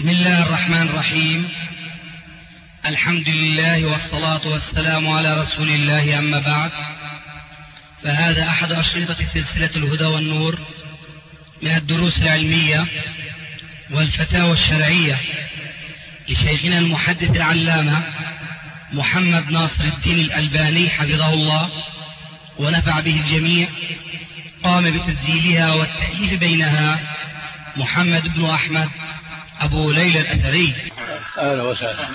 بسم الله الرحمن الرحيم. الحمد لله والصلاة والسلام على رسول الله، أما بعد، فهذا أحد أشرطة سلسلة الهدى والنور من الدروس العلمية والفتاوى الشرعية لشيخنا المحدث العلامة محمد ناصر الدين الألباني حفظه الله ونفع به الجميع. قام بتسجيلها والتأليف بينها محمد بن أحمد أبو ليلى الأثري. أهلا وسهلا.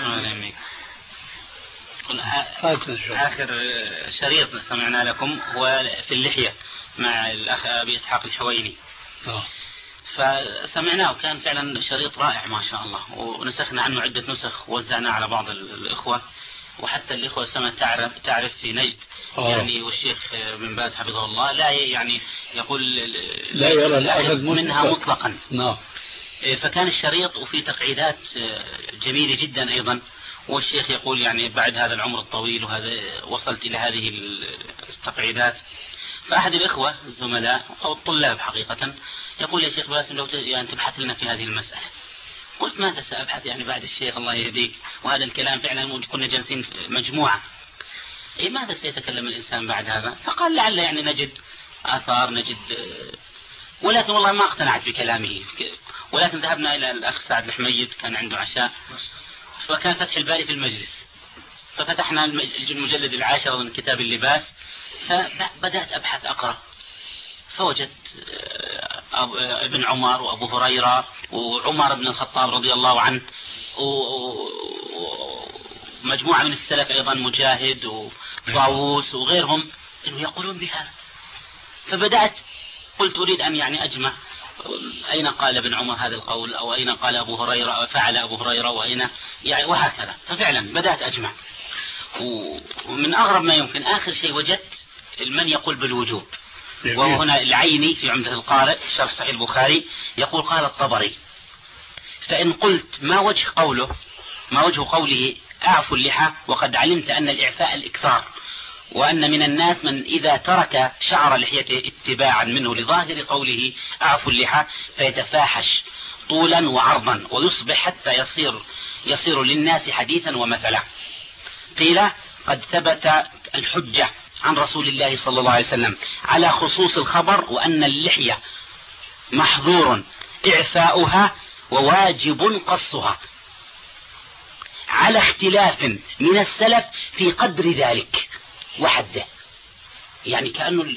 آخر شريط سمعنا لكم هو في اللحية مع الأخ أبي إسحاق الحويني، فسمعناه وكان فعلا شريط رائع ما شاء الله، ونسخنا عنه عدة نسخ ووزعناه على بعض الإخوة، وحتى الإخوة سمع تعرف في نجد يعني، والشيخ بن باز حفظه الله لا يعني يقول لا يرى الأخذ منها مطلقا. نعم. فكان الشريط وفي تقعيدات جميلة جدا أيضا، والشيخ يقول يعني بعد هذا العمر الطويل وهذا وصلت إلى هذه التقعيدات. فأحد الإخوة الزملاء أو الطلاب حقيقة يقول: يا شيخ باسم لو يعني تبحث لنا في هذه المسألة. قلت: ماذا سأبحث يعني بعد الشيخ الله يهديك، وهذا الكلام فعلا كنا جالسين مجموعة، ماذا سيتكلم الإنسان بعد هذا؟ فقال: لعل يعني نجد آثار، نجد، ولكن والله ما اقتنعت بكلامه. ولكن ذهبنا إلى الأخ سعد الحميد، كان عنده عشاء، فكان فتح الباري في المجلس، ففتحنا المجلد 10 من كتاب اللباس، فبدأت أبحث أقرأ، فوجدت ابن عمر وأبو هريرة وعمر بن الخطاب رضي الله عنه ومجموعة من السلف أيضا، مجاهد وطاووس وغيرهم، إنه يقولون بهذا. فبدأت قلت أريد أن يعني أجمع أين قال ابن عمر هذا القول، أو أين قال أبو هريرة فعل أبو هريرة، وأين يعني، وهكذا. ففعلا بدأت أجمع، ومن أغرب ما يمكن آخر شيء وجدت من يقول بالوجوب، وهو هنا العيني في عمدة القارئ شرح صحيح البخاري يقول: قال الطبري. فإن قلت ما وجه قوله أعفوا اللحى، وقد علمت أن الإعفاء الإكثار، وأن من الناس من إذا ترك شعر لحيته اتباعا منه لظاهر قوله أعفوا اللحى فيتفاحش طولا وعرضا، ويصبح حتى يصير للناس حديثا ومثلا. قيل: قد ثبت الحجة عن رسول الله صلى الله عليه وسلم على خصوص الخبر، وأن اللحية محظور إعفاؤها وواجب قصها، على اختلاف من السلف في قدر ذلك وحده. يعني كأنه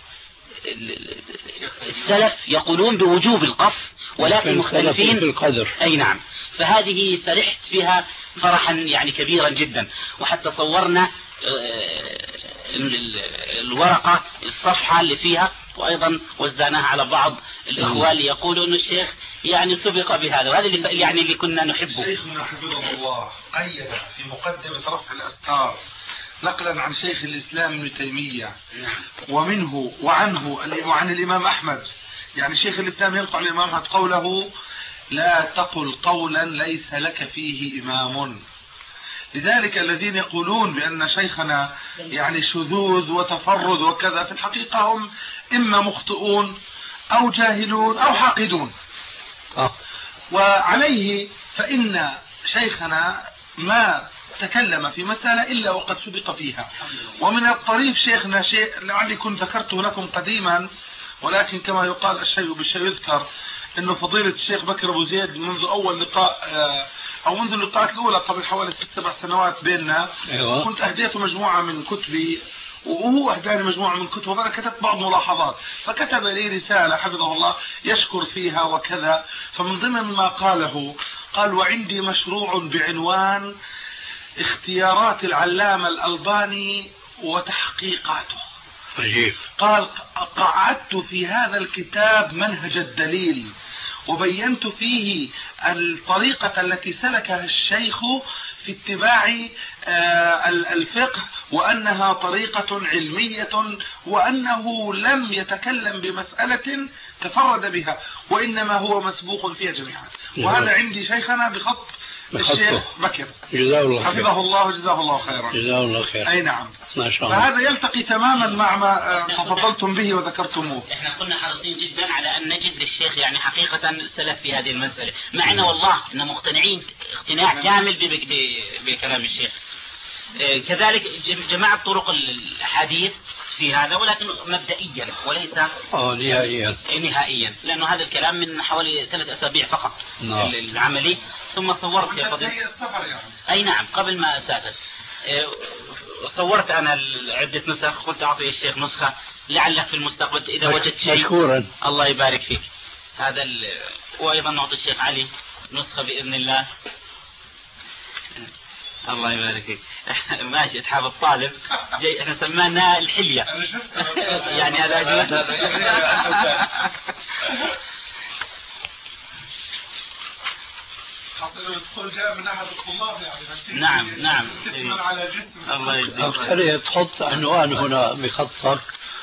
السلف يقولون بوجوب القص، ولكن مختلفين بالقدر. أي نعم. فهذه فرحت فيها فرحا يعني كبيرا جدا، وحتى صورنا الورقة الصفحة اللي فيها، وأيضا وزعناها على بعض الإخوة اللي يقولوا أن الشيخ يعني سبق بهذا، وهذا اللي كنا نحبه. شيخنا حفظه الله قيد في مقدمة رفع الأستار نقلا عن شيخ الإسلام ابن تيمية ومنه وعن الإمام أحمد، يعني شيخ الإسلام ينقل الإمام أحمد قوله: لا تقل قولا ليس لك فيه إمام. لذلك الذين يقولون بأن شيخنا يعني شذوذ وتفرد وكذا، في الحقيقة هم إما مخطئون أو جاهلون أو حاقدون. وعليه فإن شيخنا ما تكلم في مسألة إلا وقد سبق فيها. ومن الطريف شيخنا شيء لعلي كنت ذكرته لكم قديما، ولكن كما يقال الشيء بالشيء يذكر، انه فضيلة الشيخ بكر ابو زيد منذ اول لقاء او منذ اللقاءات الاولى قبل حوالي 6-7 سنوات بيننا، كنت اهديته مجموعة من كتبي وهو اهداني مجموعة من كتبه، فانا كتبت بعض ملاحظات، فكتب لي رسالة حفظه الله يشكر فيها وكذا. فمن ضمن ما قاله قال: وعندي مشروع بعنوان اختيارات العلامة الألباني وتحقيقاته. قال: قعدت في هذا الكتاب منهج الدليل، وبينت فيه الطريقة التي سلكها الشيخ في اتباع الفقه، وأنها طريقة علمية، وأنه لم يتكلم بمسألة تفرد بها، وإنما هو مسبوق فيها جميعا. وهذا عندي شيخنا بخط الشيخ بكر جزاه الله خير. حفظه الله وجزاه الله خيرا. جزاه الله خير. أي نعم. ما شاء الله. فهذا يلتقي تماما مع ما تفضلتم به وذكرتموه. احنا كنا حريصين جدا على أن نجد للشيخ يعني حقيقة سلف في هذه المسألة، مع أنه والله إن مقتنعين اقتناع كامل بكلام الشيخ. كذلك جماعة طرق الحديث في هذا، ولكن مبدئيا وليس نهائيا، لأنه هذا الكلام من حوالي 3 أسابيع فقط. العملي. ثم صورت يا فضل أي نعم قبل ما أسافر صورت أنا عدة نسخ، قلت أعطي الشيخ نسخة لعلك في المستقبل إذا وجدت شيء. مشكورا. الله يبارك فيك. هذا وأيضا نعطي الشيخ علي نسخة بإذن الله. الله يبارك فيك. ماشي اتحاب الطالب جاي، احنا سمانا الحلية يعني هذا أجل. نعم نعم. الله يجزيك. أقترح تحط عنوان هنا بخطك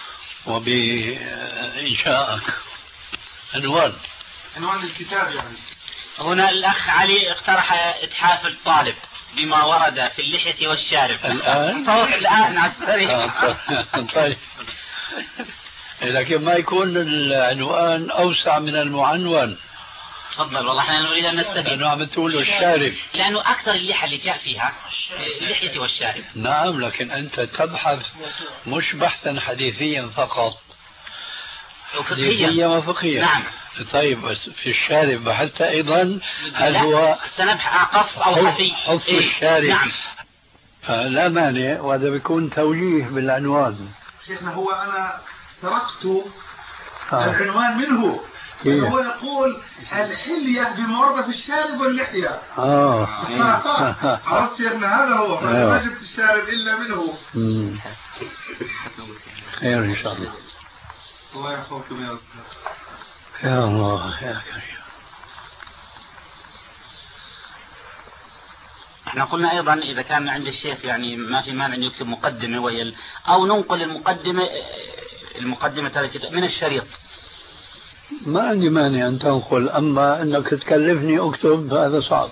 وبإنشائك. عنوان الكتاب يعني. هنا الأخ علي اقترح إتحاف الطالب بما ورد في اللحية والشارب. الآن؟ الآن على السريع. طيب. لكن ما يكون العنوان أوسع من المعنون. تفضل. والله احنا نريد أن نستفيد. لأنه عم تقول الشارب. لأنه أكثر اللحى اللي جاء فيها اللحية والشارب. نعم، لكن أنت تبحث مش بحثا حديثيا فقط، حديثيا وفقهيا. نعم. طيب بس في الشارب بحثت أيضا هل هو سنبحث قص أو خفي؟ حفظ الشارب. نعم. لا مانع، وهذا بيكون توجيه بالعنوان. شيخنا هو أنا تركت العنوان منه. هو يقول الحلية بما ورد في الشارب واللحية. عرفت شيخنا هذا هو. ما جبت الشارب إلا منه. خير إن شاء الله. الله يحفظكم يا أستاذ. يا الله يا كريم. احنا قلنا ايضا اذا كان عند الشيخ يعني ما في مانع ان يكتب مقدمة او ننقل المقدمة من الشريط. ما عندي مانع ان تنقل، اما انك تكلفني اكتب هذا صعب.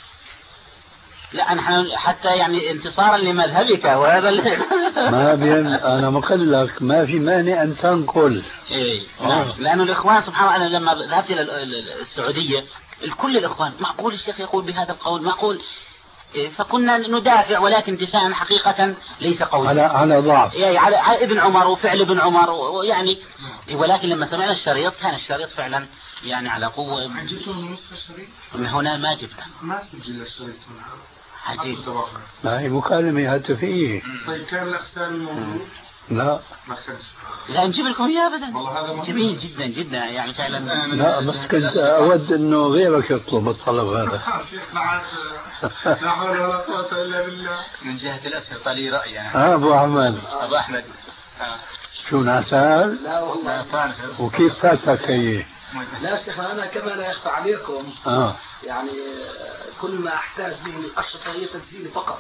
لا نحن حتى يعني انتصارا لمذهبك وهذا ما بين انا مقلك ما في مانع ان تنقل. نعم. لانه الاخوان سبحان الله لما ذهبت الى السعوديه كل الاخوان معقول الشيخ يقول بهذا القول معقول، فكنا ندافع ولكن دفاعا حقيقه ليس قولا على ضعف يعني على ابن عمر وفعل ابن عمر ويعني، ولكن لما سمعنا الشريط كان الشريط فعلا يعني على قوه. جبتوا نسخه الشريط؟ من هنا ما جبنا. ما سجل الشريط هنا. عجيب. ما هي مكالمة هاتفية. طيب كان الأختام موجود؟ لا ما كانش. لا نجيب لكم إياه أبدا. والله هذا جميل جدا جدا يعني فعلا. لا بس كنت أود إنه غيرك يطلب الطلب هذا. لا حول ولا قوة إلا بالله. من جهة الأشرطة لي رأي يعني. أبو أحمد. أبو أحمد. شو نعسان؟ لا والله. وكيف فاتك هي؟ لا شيخ أنا كما لا يخفى عليكم يعني كل ما أحتاج به من أشرطة هي تسجيلي فقط.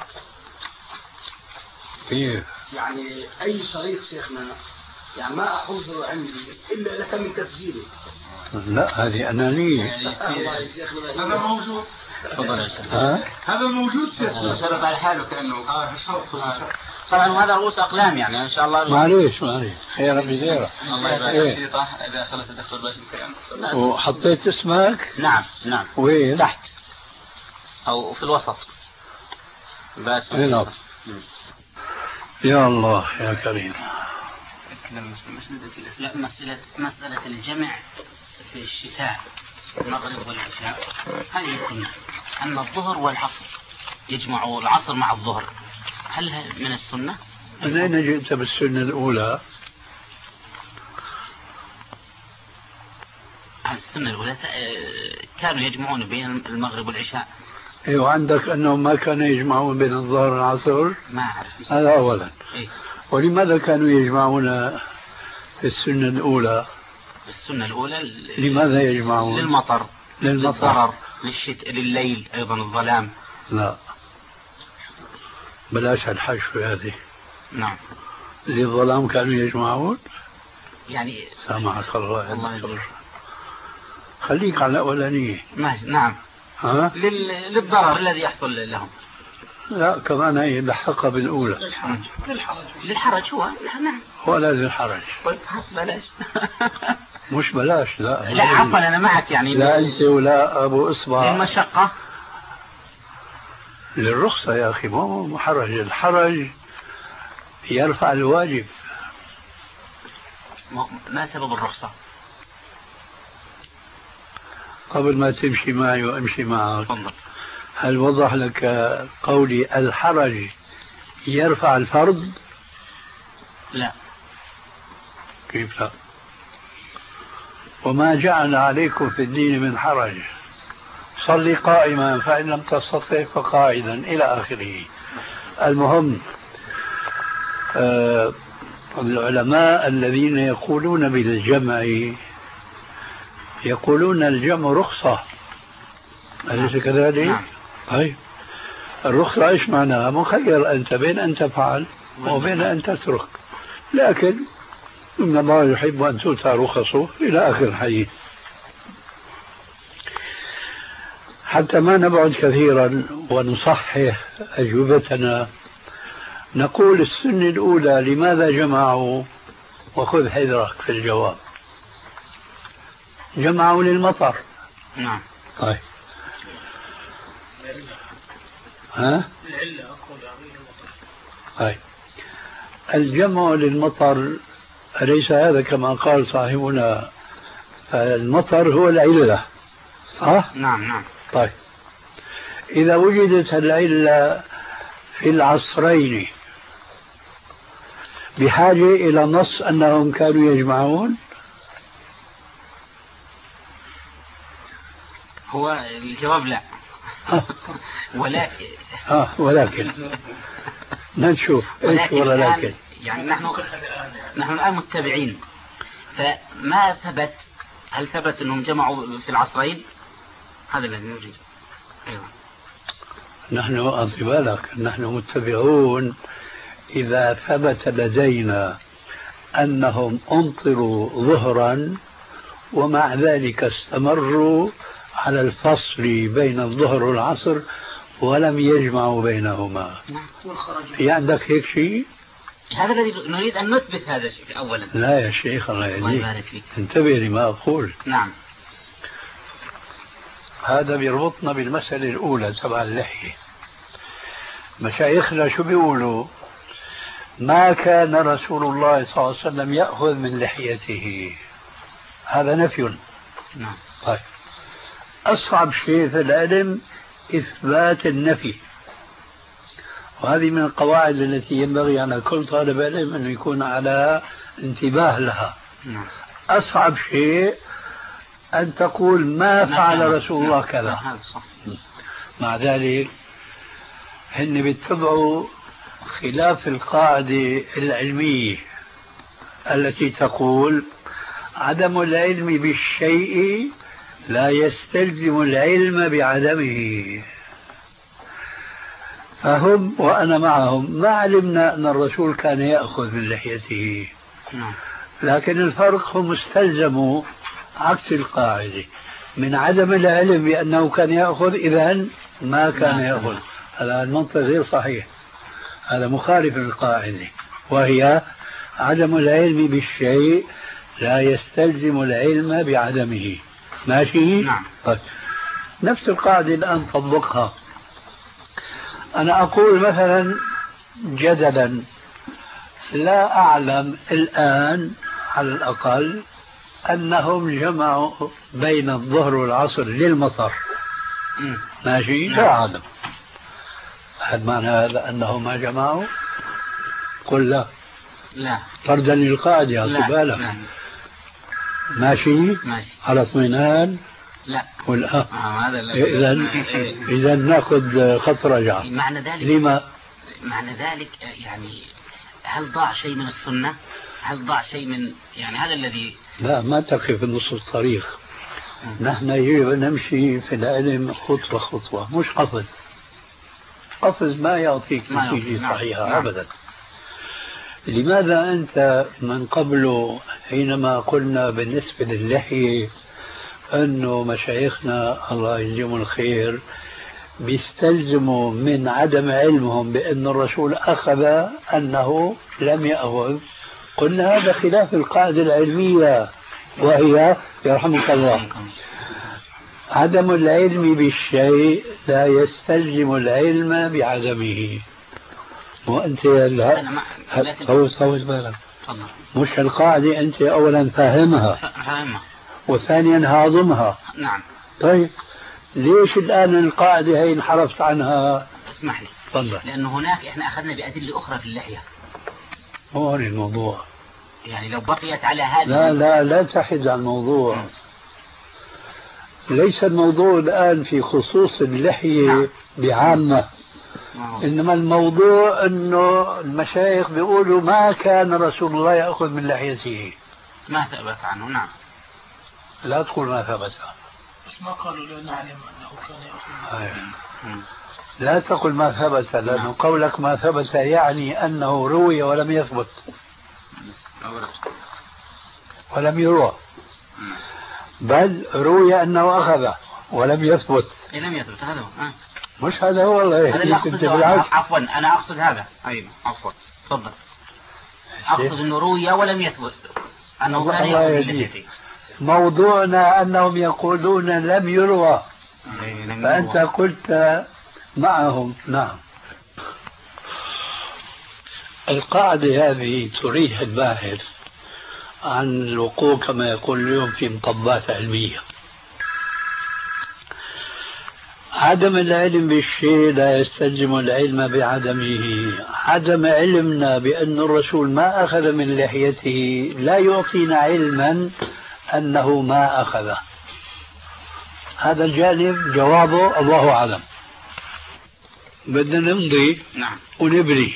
كيف؟ يعني أي شريط شيخنا يعني ما أحفظه عندي إلا لك من تسجيلي. لا هذه أنانية. هذا موجود. تفضل يا شيخ. هذا موجود شيخ. شرط على حاله كأنه. طبعا هذا رؤوس أقلام يعني إن شاء الله. معليش خير بزيرة. الله يبارك الشريطة إذا خلص الدكتور بس الكلام. وحطيت اسمك؟ نعم. وين؟ تحت أو في الوسط. بس. هنا. يا الله يا كريم. لا مسألة الجمع في الشتاء المغرب والعشاء هذه السنة. أما الظهر والعصر يجمعوا العصر مع الظهر هل من السنة؟ من أين جئت بالسنة الأولى؟ السنة الأولى كانوا يجمعون بين المغرب والعشاء. ايوه عندك انهم ما كانوا يجمعون بين الظهر والعصر؟ ما اعرف. هذا اولا. إيه؟ ولماذا كانوا يجمعون في السنة الأولى؟ السنة الأولى لماذا يجمعون؟ للمطر للضرر لليل أيضا الظلام. لا بلاش الحشو هذه. نعم. للظلام كانوا يجمعون يعني سامحك الله. خليك على الأولانية. نعم. للضرر الذي يحصل لهم. لا كمان هي لحقها بالأولى. للحرج هو. نعم. ولا للحرج. بلاش. مش بلاش لا. لا عفوا أنا معك يعني. لا أنت ولا أبو إصبع. للمشقة. للرخصة يا أخي، مو محرج. الحرج يرفع الواجب. ما سبب الرخصة؟ قبل ما تمشي معي وأمشي معك، هل وضح لك قولي الحرج يرفع الفرض؟ لا. كيف لا؟ وما جعل عليكم في الدين من حرج، صلي قائما فإن لم تستطع فقاعدا إلى آخره. المهم العلماء الذين يقولون بالجمع يقولون الجمع رخصة، أليس كذلك؟ نعم. طيب الرخصة إيش معناها؟ مخير أنت بين أن تفعل وبين أن تترك، لكن إن الله يحب أن تؤتى رخصه إلى آخر الحديث. حتى ما نبعد كثيرا ونصحح أجوبتنا، نقول السنة الأولى لماذا جمعوا؟ وخذ حذرك في الجواب. جمعوا للمطر. نعم. طيب ها؟ طيب الجمع للمطر أليس هذا كما قال صاحبنا المطر هو العلة صح؟ نعم نعم. طيب إذا وجدت العلة في العصرين بحاجة إلى نص أنهم كانوا يجمعون؟ هو الجواب لا. ولكن نشوف ولكن يعني نحن الآن متبعين، فما ثبت. هل ثبت أنهم جمعوا في العصرين؟ هذا الذي نريد. أيوة. نحن أعطي بالك نحن متبعون إذا ثبت لدينا أنهم أمطروا ظهرا ومع ذلك استمروا على الفصل بين الظهر والعصر ولم يجمعوا بينهما. في عندك هيك شيء؟ هذا الذي نريد أن نثبت هذا الشيء أولا. لا يا شيخ الله يهديك فيك. انتبه لما أقول. نعم. هذا بيربطنا بالمسألة الأولى تبع اللحية. مشايخنا شو بيقولوا؟ ما كان رسول الله صلى الله عليه وسلم يأخذ من لحيته، هذا نفي. نعم. طيب أصعب شيء في العلم إثبات النفي، وهذه من القواعد التي ينبغي على كل طالب علم أن يكون على انتباه لها. نعم. أصعب شيء أن تقول ما فعل رسول الله كذا. مع ذلك هن بيتبعوا خلاف القاعدة العلمية التي تقول عدم العلم بالشيء لا يستلزم العلم بعدمه. فهم وأنا معهم ما علمنا أن الرسول كان يأخذ من لحيته، لكن الفرق هم استلزموا عكس القاعدة من عدم العلم بأنه كان يأخذ، إذن ما كان يأخذ. هذا المنطق غير صحيح، هذا مخالف للقاعدة، وهي عدم العلم بالشيء لا يستلزم العلم بعدمه. ماشي؟ نعم. طيب. نفس القاعدة الآن طبقها. أنا أقول مثلا جدلا لا أعلم الآن على الأقل أنهم جمعوا بين الظهر والعصر للمطر. ماشي؟ لا أعلم. هل معنى هذا أنه ما جمعوا؟ قل لا. لا. طردا للقاعدة بالك. ماشي؟ على اطمئنان؟ لا. ولا هذا إذا ناخذ خط رجعة. معنى ذلك لما؟ معنى ذلك يعني هل ضاع شيء من السنة؟ هل ضاع شيء من يعني هذا الذي لا ما تقف في نص الطريق. نحن يجب أن نمشي في العلم خطوة خطوة، مش قفز. قفز ما يعطيك نتيجة صحيحة أبدا. لماذا أنت من قبل حينما قلنا بالنسبة للحية أنه مشايخنا الله يجزيهم الخير بيستلزموا من عدم علمهم بأن الرسول أخذ أنه لم يأخذ. قلنا هذا خلاف القاعدة العلمية، وهي يرحمك الله عدم العلم بالشيء لا يستلزم العلم بعدمه. وأنت صوت بالك، مش القاعدة أنت أولا فاهمها وثانيا هاضمها. نعم. طيب ليش الآن القاعدة هي انحرفت عنها؟ اسمح لي. تفضل. لأنه هناك إحنا أخذنا بأدلة أخرى في اللحية. هو الموضوع. يعني لو بقيت على هذا لا تحد عن الموضوع. ليس الموضوع الآن في خصوص اللحية بعامة، إنما الموضوع أنه المشايخ بيقولوا ما كان رسول الله يأخذ من لحيته. ما ثبت عنه. نعم. لا تقول ما ثبت، بس ما قالوا لا نعلم أنه كان يأخذ. لا تقل ما ثبت، لأنه قولك ما ثبت يعني أنه روي ولم يثبت ولم يروى، بل روي أنه أخذ ولم يثبت. لم يثبت. هذا هو. مش هذا هو والله. هذا اللي أقصده. عفوا أنا أقصد هذا. أيوة عفوا تفضل. أقصد أنه روي ولم يثبت أنه كان يأخذ. موضوعنا أنهم يقولون لم يروى، فأنت قلت معهم. نعم. القاعدة هذه تريح الباحث عن الوقوع كما يقول اليوم في مطبات علمية. عدم العلم بالشيء لا يستلزم العلم بعدمه. عدم علمنا بأن الرسول ما أخذ من لحيته لا يعطينا علما أنه ما أخذ. هذا الجانب جوابه الله أعلم. بدنا نمضي. نعم. ونبري.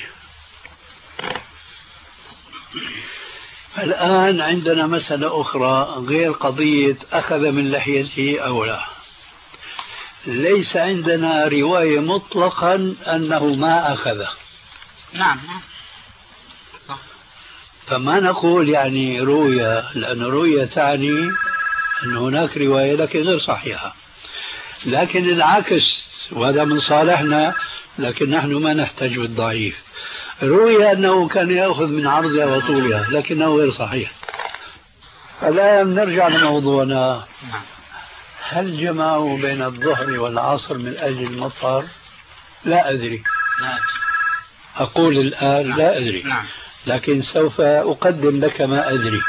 الآن عندنا مسألة أخرى غير قضية أخذ من لحيته أو لا. ليس عندنا رواية مطلقا أنه ما أخذ. نعم صح. فما نقول يعني رؤيا، لأن رؤيا تعني أن هناك رواية لكن غير صحيحة. لكن العكس، وهذا من صالحنا، لكن نحن ما نحتاج بالضعيف. رؤيا أنه كان يأخذ من عرضها وطولها لكنه غير صحيح. الآن نرجع لموضوعنا. هل جمعوا بين الظهر والعصر من أجل المطر؟ لا أدري. أقول الآن لا أدري. لكن سوف أقدم لك ما أدري.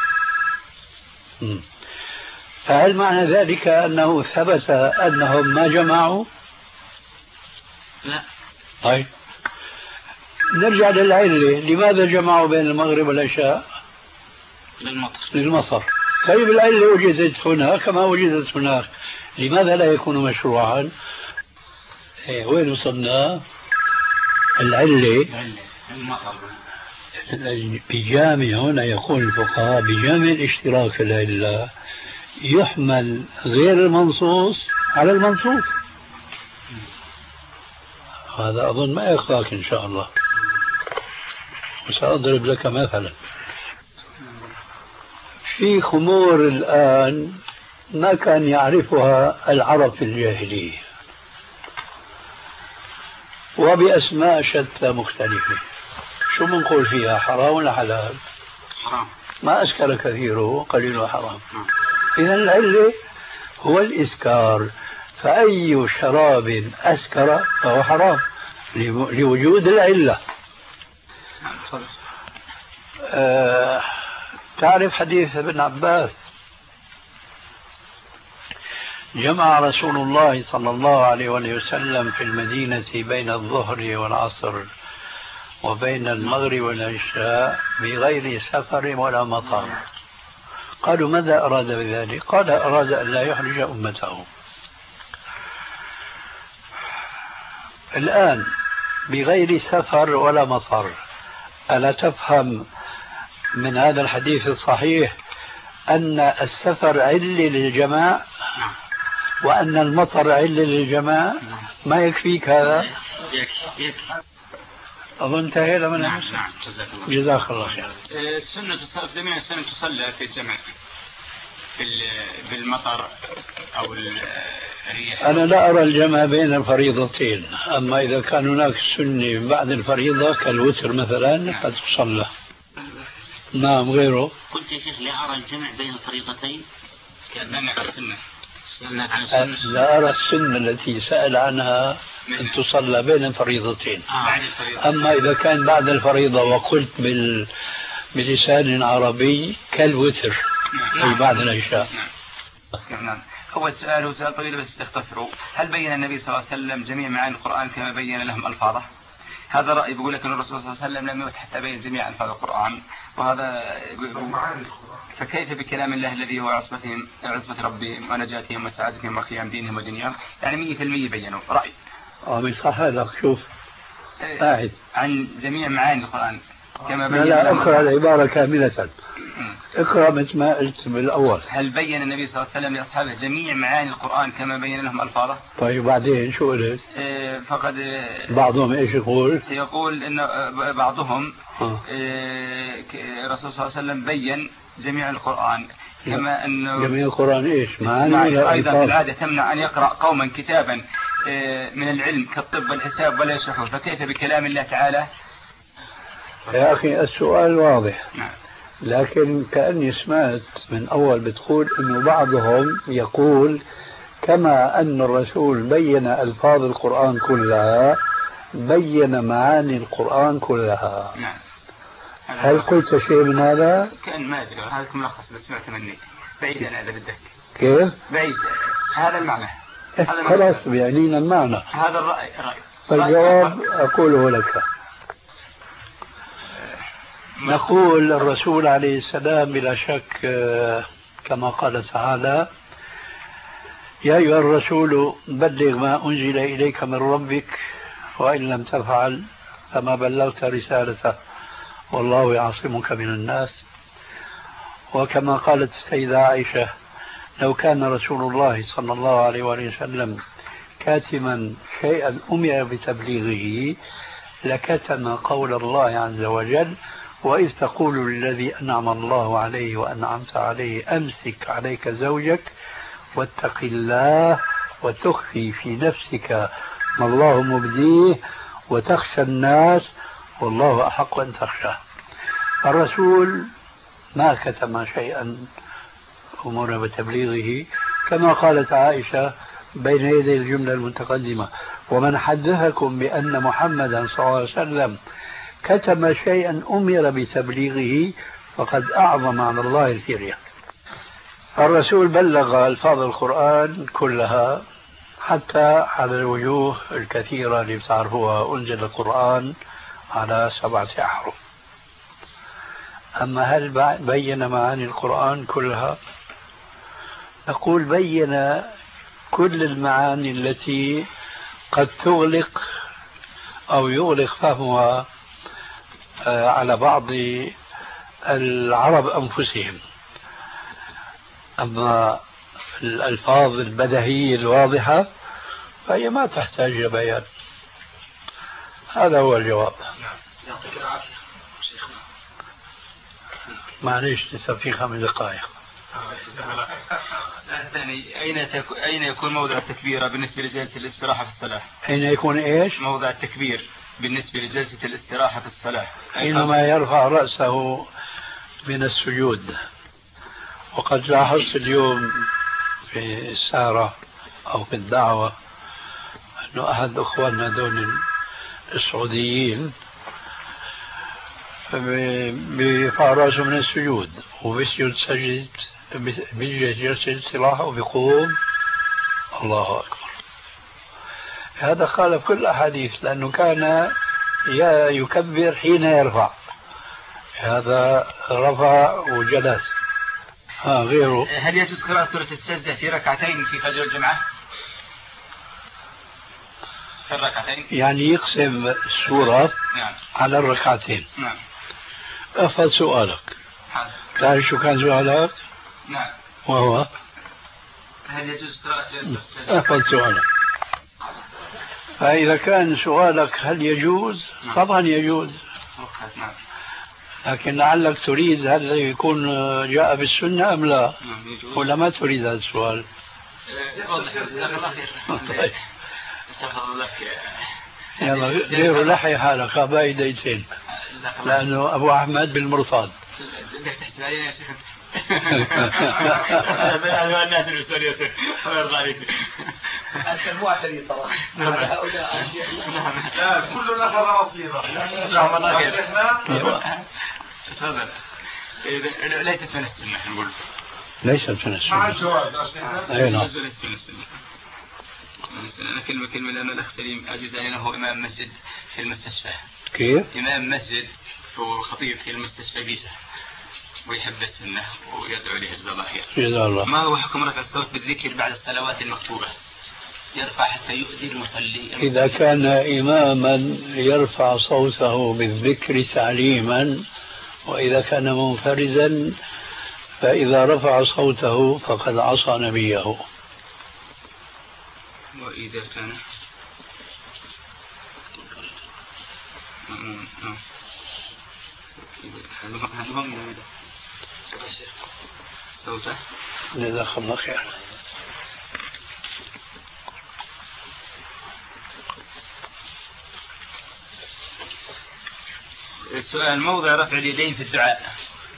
فهل معنى ذلك أنه ثبت أنهم ما جمعوا؟ لا. طيب نرجع للعلة. لماذا جمعوا بين المغرب والعشاء؟ للمطر. طيب العلة وجدت هنا كما وجدت هناك، لماذا لا يكون مشروعا؟ وين وصلنا؟ العلة بجامع، هنا يقول الفقهاء بجامع الاشتراك في العلة يحمل غير المنصوص على المنصوص. هذا أظن ما يخفاك إن شاء الله. وسأضرب لك مثلا. في خمور الآن ما كان يعرفها العرب في الجاهلية وبأسماء شتى مختلفة. شو بنقول فيها؟ حرام ولا حلال؟ حرام. ما أسكر كثيره قليله حرام. إذا العلة هو الإسكار، فأي شراب أسكر فهو حرام لوجود العلة. تعرف حديث ابن عباس؟ جمع رسول الله صلى الله عليه وسلم في المدينة بين الظهر والعصر وبين المغرب والعشاء بغير سفر ولا مطر. قالوا ماذا أراد بذلك؟ قال أراد أن لا يحرج أمته. الآن بغير سفر ولا مطر، ألا تفهم من هذا الحديث الصحيح أن السفر علة للجماع وأن المطر علة للجماع؟ ما يكفيك هذا؟ يكفي. أظن انتهينا من نعم. جزاك الله خير. السنة تصلى في الجمع. بالمطر أو الريح؟ أنا لا أرى الجمع بين الفريضتين، أما إذا كان هناك سنة بعد الفريضة كالوتر مثلا قد تصلى. نعم غيره. قلت يا شيخ لا أرى الجمع بين الفريضتين كأننا على السنة. لا أرى السنة التي سأل عنها أن تصلى بين الفريضتين. أما إذا كان بعد الفريضة وقلت بلسان عربي كالوتر أي بعد العشاء. نعم. أول سؤال هو سؤال طويل بس تختصره. هل بين النبي صلى الله عليه وسلم جميع معاني القرآن كما بين لهم ألفاظه؟ هذا رأي بيقول لك أن الرسول صلى الله عليه وسلم لم يمت حتى بين جميع ألفاظ القرآن، وهذا فكيف بكلام الله الذي هو عصمة ربهم ونجاتهم وسعادتهم وقيام دينهم ودنياهم؟ يعني 100% بينوا رأي. صح لك شوف قاعد عن جميع معاني القرآن كما بين. لا اقرأ العبارة كاملة. اقرأ مثل ما قلت بالأول. هل بين النبي صلى الله عليه وسلم لأصحابه جميع معاني القرآن كما بين لهم ألفاظه؟ طيب بعدين شو قلت؟ فقد بعضهم ايش يقول؟ يقول إن بعضهم الرسول صلى الله عليه وسلم بين جميع القرآن كما أنه جميع القرآن ايش؟ معاني أيضا بالعادة تمنع أن يقرأ قوما كتابا من العلم كالطب والحساب ولا يشرحه، فكيف بكلام الله تعالى؟ يا أخي السؤال واضح. نعم. لكن كأني سمعت من أول بتقول أنه بعضهم يقول كما أن الرسول بين ألفاظ القرآن كلها بين معاني القرآن كلها. نعم. هل قلت شيء من هذا؟ كأن ما أدري، هذا ملخص بس سمعت مني بعيد عن هذا بدك. كيف؟ بعيد هذا المعنى. خلاص بيعنينا المعنى. هذا الرأي. فالجواب أقوله لك. نقول الرسول عليه السلام بلا شك كما قال تعالى يا أيها الرسول بلغ ما أنزل إليك من ربك وإن لم تفعل فما بلغت رسالته والله يعصمك من الناس. وكما قالت السيدة عائشة لو كان رسول الله صلى الله عليه وسلم كاتما شيئا أمر بتبليغه لكتم قول الله عز وجل وإذ تقول للذي أنعم الله عليه وأنعمت عليه أمسك عليك زوجك واتق الله وتخفي في نفسك ما الله مبديه وتخشى الناس والله أحق أن تخشاه. الرسول ما كتم شيئا أمر بتبليغه كما قالت عائشة بين يدي الجملة المتقدمة ومن حدثكم بأن محمدا صلى الله عليه وسلم كتم شيئا أمر بتبليغه فقد أعظم على الله الكريم. الرسول بلغ ألفاظ القرآن كلها حتى على الوجوه الكثيرة اللي بتعرفوها أنزل القرآن على 7 أحرف. أما هل بين معاني القرآن كلها؟ نقول بين كل المعاني التي قد تغلق أو يغلق فهمها على بعض العرب أنفسهم. أما الألفاظ البديهية الواضحة فهي ما تحتاج بيان. هذا هو الجواب. يعطيك العافية شيخنا. معليش لسه في 5 دقائق. أين يكون موضع التكبير بالنسبة لجلسة الاستراحة في الصلاة؟ أين يكون إيش؟ موضع التكبير بالنسبة لجلسة الاستراحة في الصلاة. حينما يرفع رأسه من السجود. وقد لاحظت اليوم في السارة أو في الدعوة أنه أحد أخواننا دون السعوديين بيرفع رأسه من السجود وبيسجد سجد بيجي جلسة الاستراحة وبيقوم الله أكبر. هذا خالف كل الأحاديث لأنه كان يكبر حين يرفع. هذا رفع وجلس. غيره. هل يجوز قراءة سورة السجدة في ركعتين في فجر الجمعة؟ في الركعتين؟ يعني يقسم السورة نعم. على الركعتين. نعم. أفضل سؤالك. تعرف شو كان سؤالك؟ نعم. وهو هل يجوز قراءة سورة السجدة؟ أفضل سؤالك. فإذا كان سؤالك هل يجوز؟ طبعا يجوز. نعم. لكن لعلك تريد هذا يكون جاء بالسنة أم لا؟ ولا ما تريد هذا السؤال؟ واضح. جزاك الله خير. يلا غير لحي حالك باقي دقيقتين لأنه أبو أحمد بالمرصاد. بدك تحسب علينا يا شيخ. الناس الأسود يا شيخ الله يرضى عليك. أنت المعتدي صراحة. هؤلاء كلنا خذ نصيبه. تفضل. ليست من السنة نقول. ليست من السنة. مع الجواز. أي نعم. ليست من السنة. أنا كلمة لأن الأخ سليم أجد أنه إمام مسجد في المستشفى. كيف؟ إمام مسجد وخطيب في المستشفى بيسة ويحب السنة ويدعو له جزاه الله خير. جزاه الله. ما هو حكم رفع الصوت بالذكر بعد الصلوات المكتوبة؟ يرفع حتى يؤذي المصلي. إذا كان إماما يرفع صوته بالذكر تعليما، وإذا كان منفردا فإذا رفع صوته فقد عصى نبيه. وإذا كان هل هم صوته جزاك الله خير. السؤال موضع رفع اليدين في الدعاء.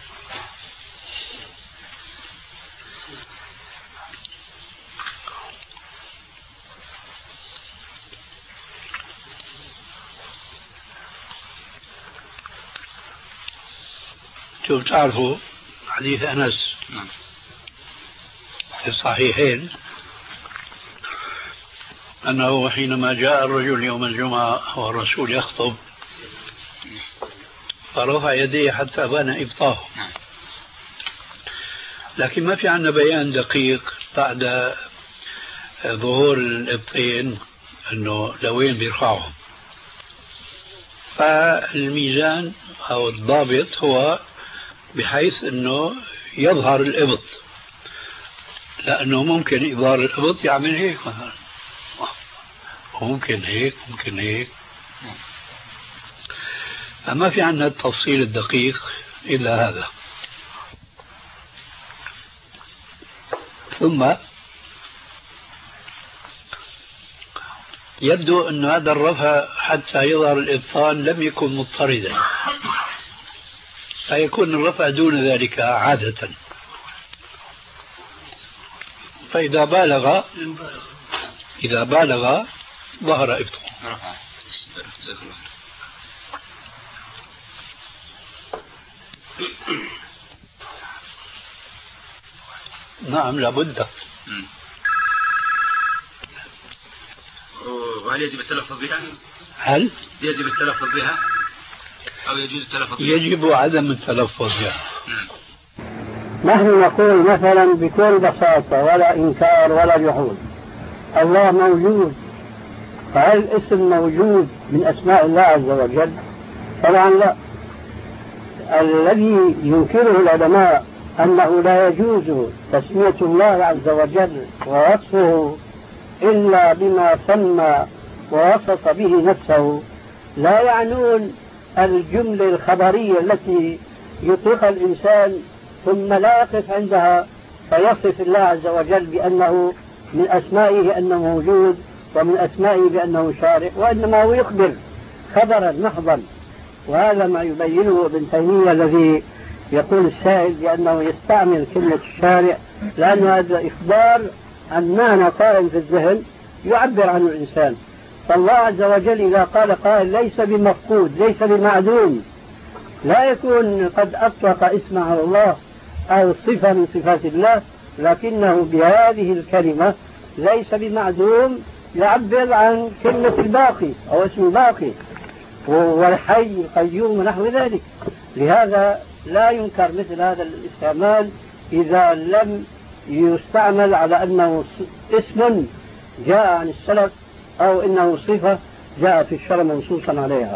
شوف تعرفوا حديث أنس في الصحيحين أنه حينما جاء الرجل يوم الجمعة والرسول يخطب فرفع يديه حتى بان إبطاه، لكن ما في عندنا بيان دقيق بعد ظهور الإبطين أنه لوين بيرفعهم. فالميزان أو الضابط هو بحيث أنه يظهر الإبط، لأنه ممكن إظهار الإبط يعمل هيك مثلا، وممكن هيك ممكن هيك. فما في عندنا التفصيل الدقيق إلا هذا. ثم يبدو أن هذا الرفع حتى يظهر الإبطان لم يكن مضطردا، فيكون الرفع دون ذلك عادة. فإذا بالغ ظهر إبطان. نعم لابد. وهل يجب التلفظ بها؟ هل يجب التلفظ بها أو يجوز التلفظ بها؟ يجب عدم التلفظ بها. نحن نقول مثلا بكل بساطة ولا إنكار ولا جحود الله موجود، فهل الاسم موجود من أسماء الله عز وجل؟ طبعا لا. الذي ينكره العلماء أنه لا يجوز تسمية الله عز وجل ووصفه إلا بما سمى ووصف به نفسه، لا يعنون الجملة الخبرية التي يطلقها الإنسان ثم لا يقف عندها فيصف الله عز وجل بأنه من أسمائه أنه موجود ومن أسمائه بأنه شارع، وإنما هو يخبر خبرا محضا. وهذا ما يبينه ابن تيمية الذي يقول السائل بأنه يستعمل كلمة الشارع لأن هذا إخبار عن معنى قائم في الذهن يعبر عنه الإنسان. فالله عز وجل إذا قال قائل ليس بمفقود ليس بمعدوم، لا يكون قد أطلق اسمه على الله أو صفة من صفات الله، لكنه بهذه الكلمة ليس بمعدوم يعبر عن كلمة الباقي أو اسم الباقي والحي القيوم ونحو ذلك. لهذا لا ينكر مثل هذا الاستعمال إذا لم يستعمل على أنه اسم جاء عن السلف أو إنه صفة جاء في الشرع منصوصا عليها.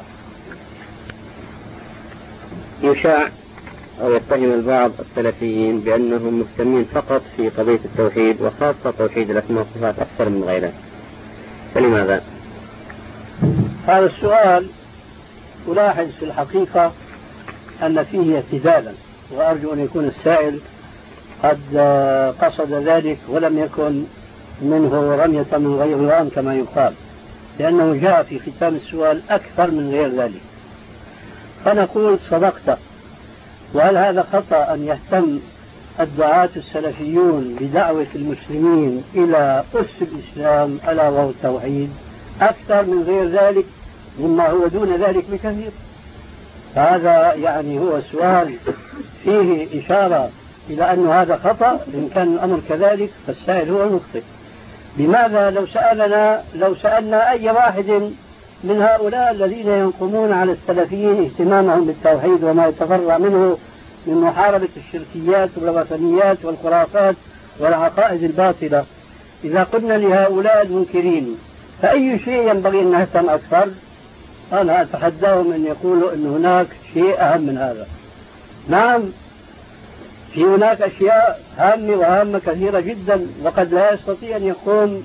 يشاع أو يتهم البعض السلفيين بأنهم مهتمين فقط في قضية التوحيد وخاصة توحيد الأسماء والصفات أكثر من غيره، فلماذا؟ هذا السؤال ألاحظ في الحقيقة أن فيه اعتدالا، وأرجو أن يكون السائل قد قصد ذلك ولم يكن منه رمية من غير رام كما يقال، لأنه جاء في ختام السؤال أكثر من غير ذلك. فنقول صدقت. وهل هذا خطأ أن يهتم الدعاة السلفيون بدعوة المسلمين إلى أس الإسلام ألا وهو التوحيد أكثر من غير ذلك مما هو دون ذلك بكثير؟ فهذا يعني هو سؤال فيه إشارة إلى أن هذا خطأ. إن كان الأمر كذلك فالسائل هو المخطئ. لماذا لو سألنا أي واحد من هؤلاء الذين ينقمون على السلفيين اهتمامهم بالتوحيد وما يتفرع منه من محاربة الشركيات والوثنيات والخرافات والعقائد الباطلة، إذا قلنا لهؤلاء المنكرين فأي شيء ينبغي أن نهتم أكثر؟ أنا أتحداهم أن يقولوا أن هناك شيء أهم من هذا. نعم، في هناك أشياء هامة وهامة كثيرة جدا، وقد لا يستطيع أن يقوم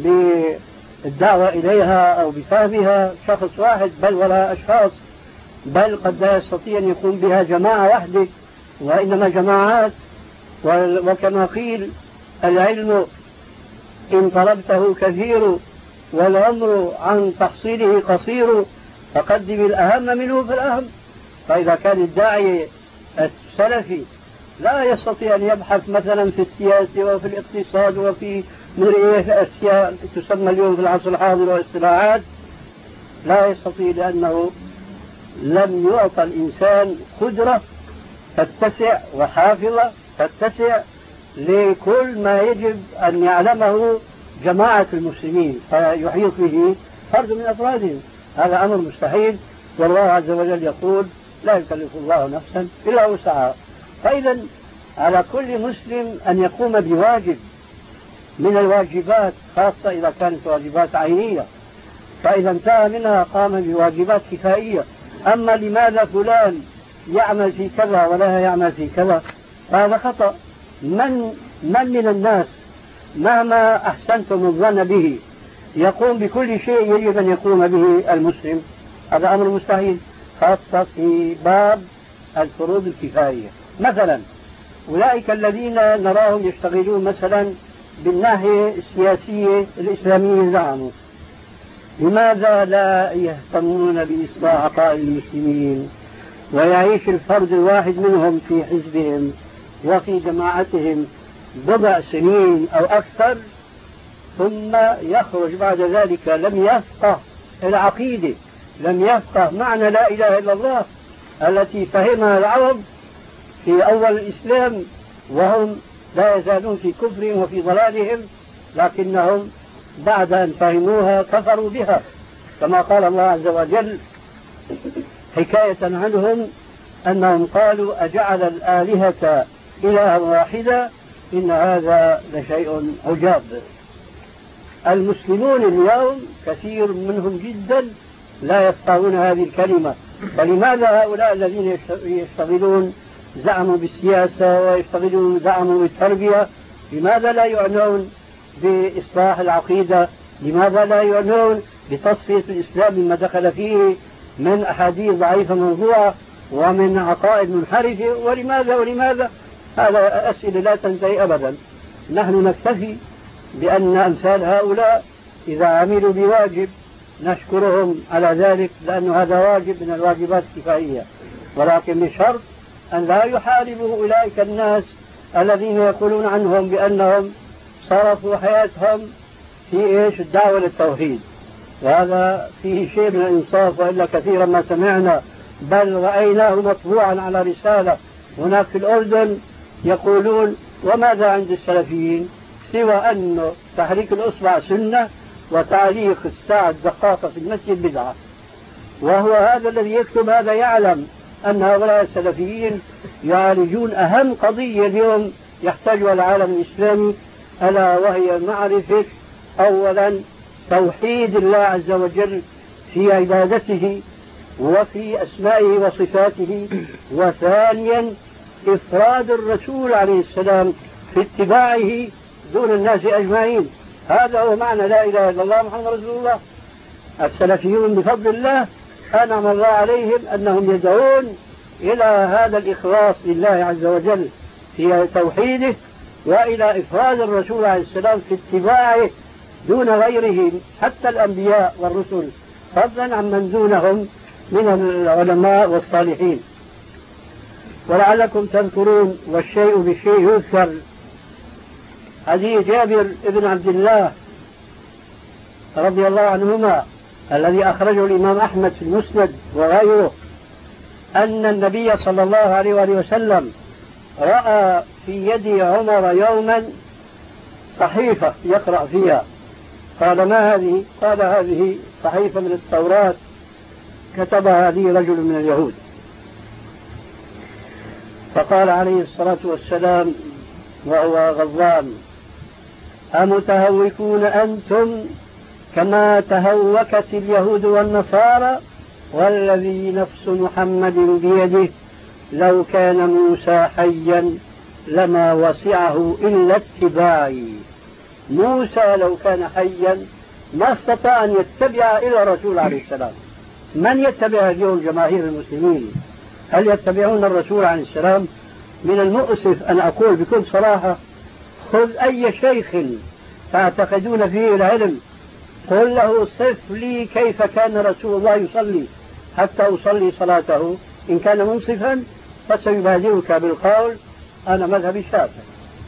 بالدعوة إليها أو بفهمها شخص واحد بل ولا أشخاص، بل قد لا يستطيع أن يقوم بها جماعة واحدة، وإنما جماعات. وكما قيل العلم إن طلبته كثير والعمر عن تحصيله قصير، فقدم الأهم منه في الأهم. فإذا كان الداعي السلفي لا يستطيع أن يبحث مثلا في السياسة وفي الاقتصاد وفي أشياء تسمى اليوم في العصر الحاضر والاصطلاحات، لا يستطيع، لأنه لم يعطى الإنسان قدرة تتسع وحافظة تتسع لكل ما يجب أن يعلمه جماعة المسلمين فيحيط به فرد من أفرادهم. هذا أمر مستحيل، والله عز وجل يقول لا يكلف الله نفسا إلا وسعها. فإذا على كل مسلم أن يقوم بواجب من الواجبات، خاصة إذا كانت واجبات عينية، فإذا انتهى منها قام بواجبات كفائية. أما لماذا فلان يعمل في كذا ولا يعمل في كذا، هذا خطأ. من الناس مهما أحسنتم الظن به يقوم بكل شيء يجب أن يقوم به المسلم؟ هذا أمر مستحيل، خاصة في باب الفروض الكفائية. مثلا أولئك الذين نراهم يشتغلون مثلا بالناحية السياسية الإسلامية زعموا، لماذا لا يهتمون بإصلاح عقائد المسلمين ويعيش الفرد الواحد منهم في حزبهم وفي جماعتهم بضع سنين أو أكثر، ثم يخرج بعد ذلك لم يفقه العقيدة، لم يفقه معنى لا إله إلا الله التي فهمها العرب في أول الإسلام، وهم لا يزالون في كفرهم وفي ضلالهم، لكنهم بعد أن فهموها كفروا بها، كما قال الله عز وجل حكاية عنهم أنهم قالوا أجعل الآلهة إلها واحدة إن هذا لشيء عجاب. المسلمون اليوم كثير منهم جدا لا يفقهون هذه الكلمة. فلماذا هؤلاء الذين يشتغلون زعموا بالسياسة ويشتغلون زعموا بالتربية، لماذا لا يعنون بإصلاح العقيدة؟ لماذا لا يعنون بتصفية الإسلام مما دخل فيه من أحاديث ضعيفة موضوعة ومن عقائد منحرفة؟ ولماذا؟ هذا أسئلة لا تنتهي أبدا. نحن نكتفي بأن أمثال هؤلاء إذا عملوا بواجب نشكرهم على ذلك، لأن هذا واجب من الواجبات الكفائية، ولكن بشرط أن لا يحاربوا أولئك الناس الذين يقولون عنهم بأنهم صرفوا حياتهم في الدعوة للتوحيد. وهذا فيه شيء من الإنصاف، وإلا كثيرا ما سمعنا بل رأيناه مطبوعا على رسالة هناك في الأردن يقولون وماذا عند السلفيين سوى أن تحريك الأصبع سنة وتعليق الساعة الدقاقة في المسجد بدعة. وهو هذا الذي يكتب هذا يعلم أن هؤلاء السلفيين يعالجون أهم قضية اليوم يحتاجها العالم الإسلامي، ألا وهي معرفة أولا توحيد الله عز وجل في عبادته وفي أسمائه وصفاته، وثانيا إفراد الرسول عليه السلام في اتباعه دون الناس أجمعين. هذا هو معنى لا إله إلا الله محمد رسول الله. السلفيون بفضل الله أنعم الله عليهم أنهم يدعون إلى هذا الإخلاص لله عز وجل في توحيده، وإلى إفراد الرسول عليه السلام في اتباعه دون غيره حتى الأنبياء والرسل، فضلا عن من دونهم من العلماء والصالحين. ولعلكم تذكرون والشيء بالشيء يذكر حديث جابر بن عبد الله رضي الله عنهما الذي أخرجه الإمام أحمد في المسند وغيره، أن النبي صلى الله عليه وآله وسلم رأى في يد عمر يوما صحيفة يقرأ فيها. قال ما هذه؟ قال هذه صحيفة من التوراة كتبها لي رجل من اليهود. فقال عليه الصلاة والسلام وهو غضبان: أمتهوكون أنتم كما تهوكت اليهود والنصارى؟ والذي نفس محمد بيده لو كان موسى حيا لما وسعه إلا اتباعي. موسى لو كان حيا ما استطاع أن يتبع إلى الرسول عليه السلام. من يتبع اليوم جماهير المسلمين؟ هل يتبعون الرسول عليه السلام؟ من المؤسف أن أقول بكل صراحة: خذ أي شيخ تعتقدون فيه العلم، قل له صف لي كيف كان رسول الله يصلي حتى أصلي صلاته. إن كان منصفا فسيبادرك بالقول أنا مذهبي الشافعي،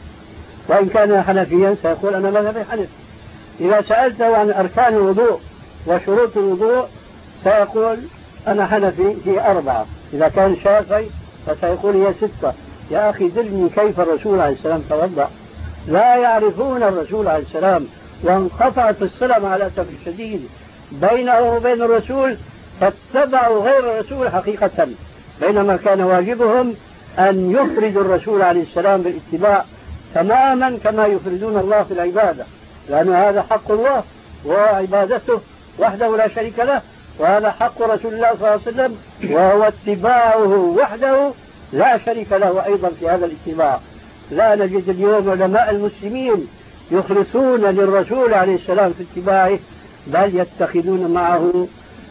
وإن كان حنفيا سيقول أنا مذهبي حنفي. إذا سألته عن أركان الوضوء وشروط الوضوء سيقول أنا حنفي هي 4. إذا كان شافعي فسيقول هي 6. يا أخي دلني كيف الرسول عليه السلام توضأ. لا يعرفون الرسول عليه السلام، وانقطعت الصلة مع الأسف الشديد بينه وبين الرسول، فاتبعوا غير الرسول حقيقة، بينما كان واجبهم أن يفردوا الرسول عليه السلام بالاتباع تماما كما يفردون الله في العبادة، لأن هذا حق الله وعبادته وحده لا شريك له، وهذا حق رسول الله صلى الله عليه وسلم وهو اتباعه وحده لا شريك له أيضا في هذا الاتباع. لا نجد اليوم علماء المسلمين يخلصون للرسول عليه السلام في اتباعه، بل يتخذون معه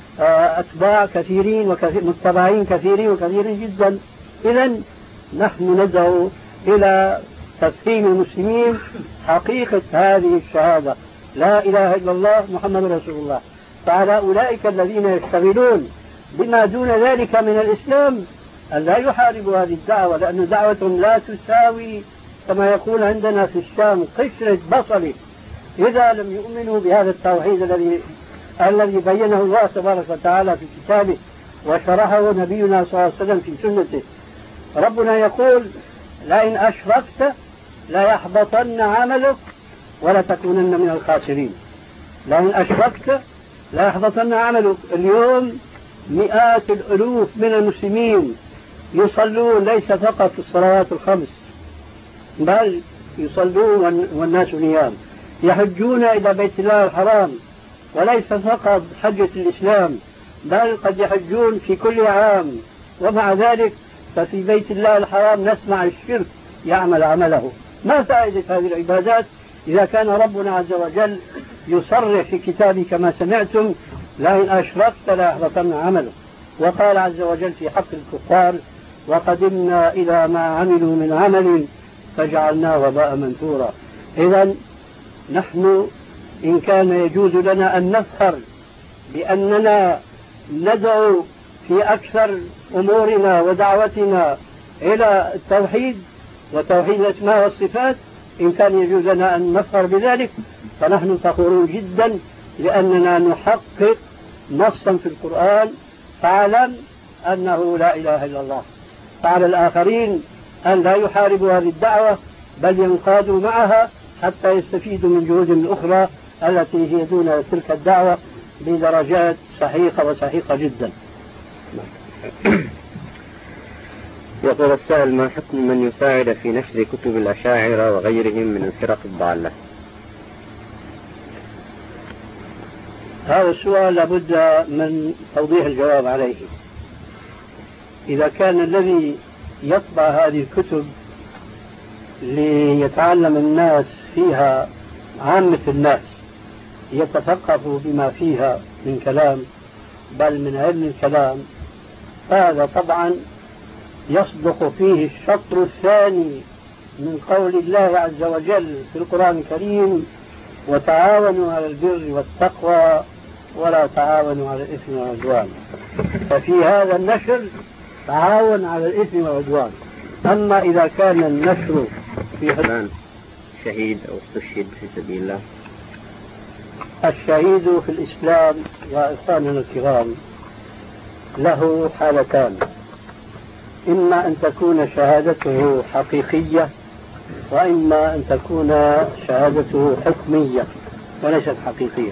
أتباع كثيرين متبعين كثيرين جدا. إذن نحن ندعو إلى تفهيم المسلمين حقيقة هذه الشهادة: لا إله إلا الله محمد رسول الله. فعلى أولئك الذين يشتغلون بما دون ذلك من الإسلام أن لا يحاربوا هذه الدعوة، لأن دعوتهم لا تساوي كما يقول عندنا في الشام قشرة بصل إذا لم يؤمنوا بهذا التوحيد الذي بينه الله تبارك وتعالى في كتابه وشرحه نبينا صلى الله عليه وسلم في سنته. ربنا يقول: لئن أشركت ليحبطن عملك ولتكونن من الخاسرين. لئن أشركت ليحبطن عملك. اليوم مئات الألوف من المسلمين يصلون ليس فقط في الصلوات الخمس، بل يصلون والناس نيام، يحجون إلى بيت الله الحرام، وليس فقط حجة الإسلام بل قد يحجون في كل عام، ومع ذلك ففي بيت الله الحرام نسمع الشرك يعمل عمله. ما فائدة هذه العبادات إذا كان ربنا عز وجل يصرح في كتابه كما سمعتم: لئن أشركت ليحبطن عمله. وقال عز وجل في حق الكفار: وقدمنا إلى ما عملوا من عمل فجعلناه هباء منثورا. إذن نحن إن كان يجوز لنا أن نفخر بأننا ندعو في أكثر أمورنا ودعوتنا إلى التوحيد وتوحيد الأسماء والصفات، إن كان يجوز لنا أن نفخر بذلك فنحن فخورون جدا، لأننا نحقق نصا في القرآن: فاعلم أنه لا إله إلا الله. فعلى الآخرين أن لا يحاربوا هذه الدعوة بل ينقادوا معها حتى يستفيدوا من جهود أخرى التي هي دون تلك الدعوة بدرجات وسحيقة جدا. يقول السائل: ما حكم من يساعد في نشر كتب الأشاعرة وغيرهم من الفرق الضالة؟ هذا السؤال لابد من توضيح الجواب عليه. إذا كان الذي يطبع هذه الكتب ليتعلم الناس فيها، عامة الناس يتثقفوا بما فيها من كلام بل من علم الكلام، هذا طبعا يصدق فيه الشطر الثاني من قول الله عز وجل في القرآن الكريم: وتعاونوا على البر والتقوى ولا تعاونوا على الإثم والعدوان. ففي هذا النشر تعاون على الإثم والعدوان. أما إذا كان النشر في شهيد أو استشهد في سبيل الله، الشهيد في الإسلام يا إخواننا الكرام له حالتان: إما أن تكون شهادته حقيقية، وإما أن تكون شهادته حكمية وليست حقيقية.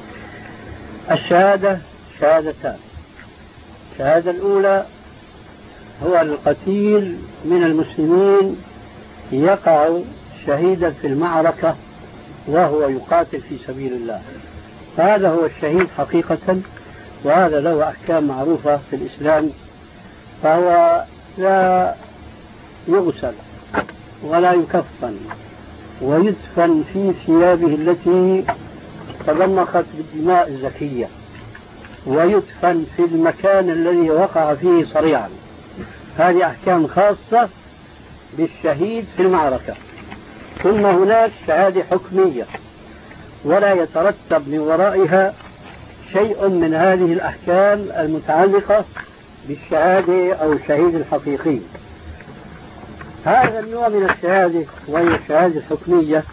الشهادة شهادتان: الشهادة الأولى هو القتيل من المسلمين يقع شهيدا في المعركة وهو يقاتل في سبيل الله، فهذا هو الشهيد حقيقة، وهذا له أحكام معروفة في الإسلام، فهو لا يغسل ولا يكفن ويدفن في ثيابه التي تضمخت بالدماء الزكية، ويدفن في المكان الذي وقع فيه صريعا. هذه أحكام خاصة بالشهيد في المعركة. ثم هناك شهادة حكمية ولا يترتب من ورائها شيء من هذه الأحكام المتعلقة بالشهادة أو الشهيد الحقيقي. هذا النوع من الشهادة وهي الشهادة الحكمية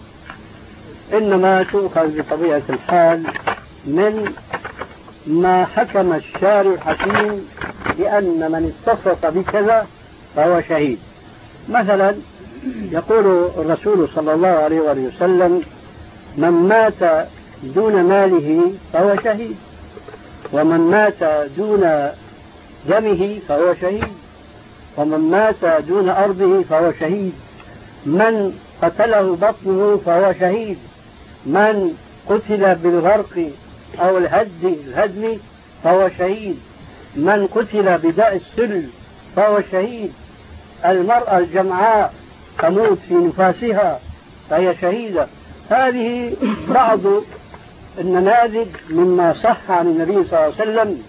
إنما تؤخذ بطبيعة الحال من ما حكم الشارع الحكيم بأن من اتصف بكذا فهو شهيد. مثلا يقول الرسول صلى الله عليه وسلم: من مات دون ماله فهو شهيد، ومن مات دون دمه فهو شهيد، ومن مات دون أرضه فهو شهيد، من قتله بطنه فهو شهيد، من قتل بالغرق أو الهدم فهو شهيد، من قتل بداء السل فهو شهيد، المرأة الجمعاء تموت في نفاسها فهي شهيدة. هذه بعض النماذج مما صح عن النبي صلى الله عليه وسلم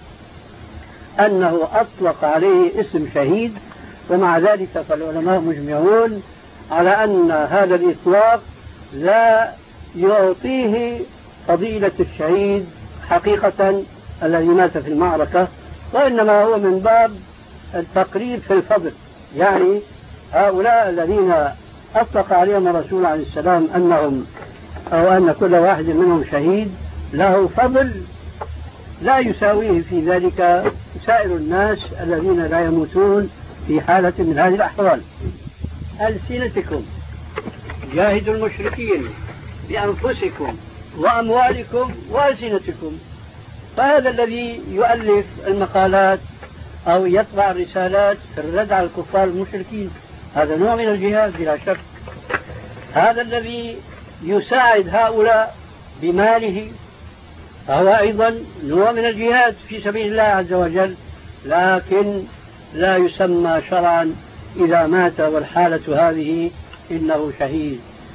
أنه أطلق عليه اسم شهيد، ومع ذلك فالعلماء مجمعون على أن هذا الإطلاق لا يعطيه فضيلة الشهيد حقيقة الذي مات في المعركة، وإنما هو من باب التقريب في الفضل. يعني هؤلاء الذين أطلق عليهم الرسول عليه السلام أنهم أو أن كل واحد منهم شهيد له فضل لا يساويه في ذلك سائر الناس الذين لا يموتون في حالة من هذه الأحوال. ألسنتكم جاهدوا المشركين بأنفسكم وأموالكم وألسنتكم. فهذا الذي يؤلف المقالات أو يطبع الرسالات في الرد على الكفار المشركين هذا نوع من الجهاد بلا شك. هذا الذي يساعد هؤلاء بماله فهو أيضا نوع من الجهاد في سبيل الله عز وجل، لكن لا يسمى شرعا إذا مات والحالة هذه إنه شهيد.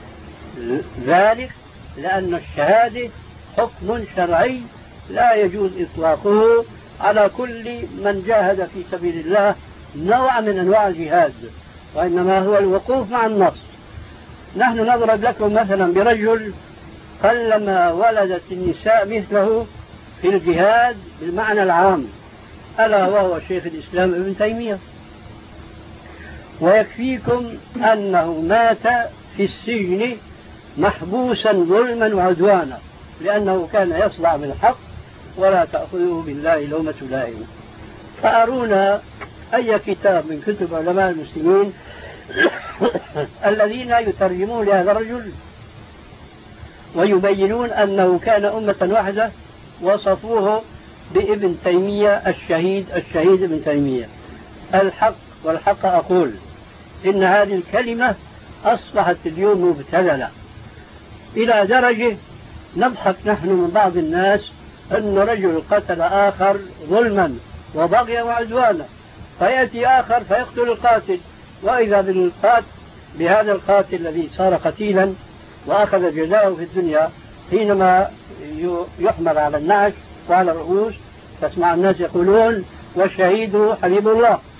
ذلك لأن الشهادة حكم شرعي لا يجوز إطلاقه على كل من جاهد في سبيل الله نوع من أنواع الجهاد، وإنما هو الوقوف مع النص. نحن نضرب لكم مثلا برجل قلما ولدت النساء مثله في الجهاد بالمعنى العام، ألا وهو شيخ الإسلام ابن تيمية. ويكفيكم أنه مات في السجن محبوسا ظلما وعدوانا لأنه كان يصدع بالحق ولا تأخذه بالله لومة لائم. فأرونا أي كتاب من كتب علماء المسلمين الذين يترجمون لهذا الرجل ويبينون أنه كان أمة واحدة وصفوه بابن تيمية الشهيد ابن تيمية. الحق والحق أقول إن هذه الكلمة أصبحت اليوم مبتذلة إلى درجة نضحك نحن من بعض الناس أن رجل قتل آخر ظلما وبغيا وعدوانا، فيأتي آخر فيقتل القاتل، وإذا بهذا القاتل الذي صار قتيلا وأخذ جزاءه في الدنيا حينما يحمل على النعش وعلى الرؤوس تسمع الناس يقولون والشهيد حبيب الله،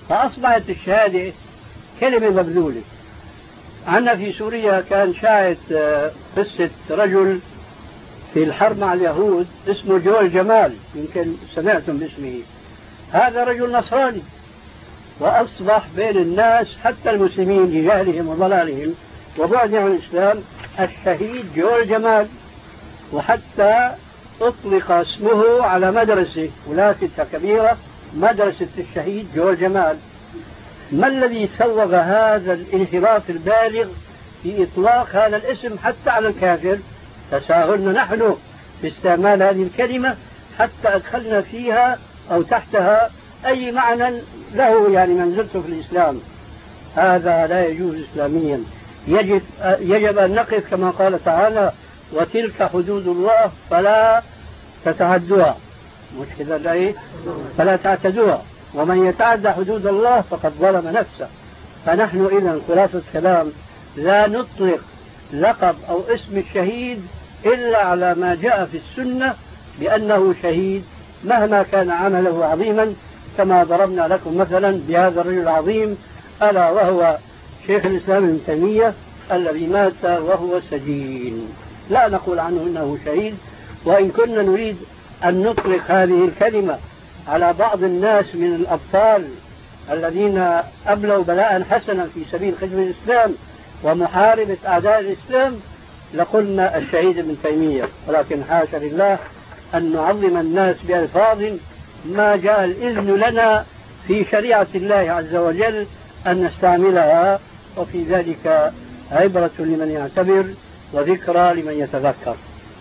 فأصبحت الشهادة كلمة مبذولة. عندنا في سوريا كان شاهد قصة رجل في الحرب مع اليهود اسمه جول جمال، يمكن سمعتم باسمه. هذا رجل نصراني، وأصبح بين الناس حتى المسلمين لجهلهم وضلالهم وبعدهم عن الإسلام الشهيد جول جمال، وحتى أطلق اسمه على مدرسة ولافتة كبيرة، مدرسة الشهيد جول جمال. ما الذي سوغ هذا الانحراف البالغ في إطلاق هذا الاسم حتى على الكافر؟ تساهلنا نحن باستعمال هذه الكلمة حتى أدخلنا فيها أو تحتها أي معنى له يعني منزلته في الإسلام. هذا لا يجوز إسلاميا. يجب أن نقف كما قال تعالى: وتلك حدود الله فلا تتعدوها، مش كذا إيه؟ فلا تعتدوها، ومن يتعدى حدود الله فقد ظلم نفسه. فنحن إذن خلاصة الكلام لا نطلق لقب أو اسم الشهيد إلا على ما جاء في السنة بأنه شهيد مهما كان عمله عظيما، كما ضربنا لكم مثلا بهذا الرجل العظيم ألا وهو شيخ الإسلام ابن تيمية الذي مات وهو سجين. لا نقول عنه إنه شهيد، وإن كنا نريد أن نطلق هذه الكلمة على بعض الناس من الأبطال الذين أبلوا بلاء حسنا في سبيل خدمة الإسلام ومحاربة أعداء الإسلام لقلنا الشهيد ابن تيمية، ولكن حاشا لله أن نعظم الناس بألفاظ ما جاء الإذن لنا في شريعة الله عز وجل أن نستعملها، وفي ذلك عبرة لمن يعتبر وذكرى لمن يتذكر.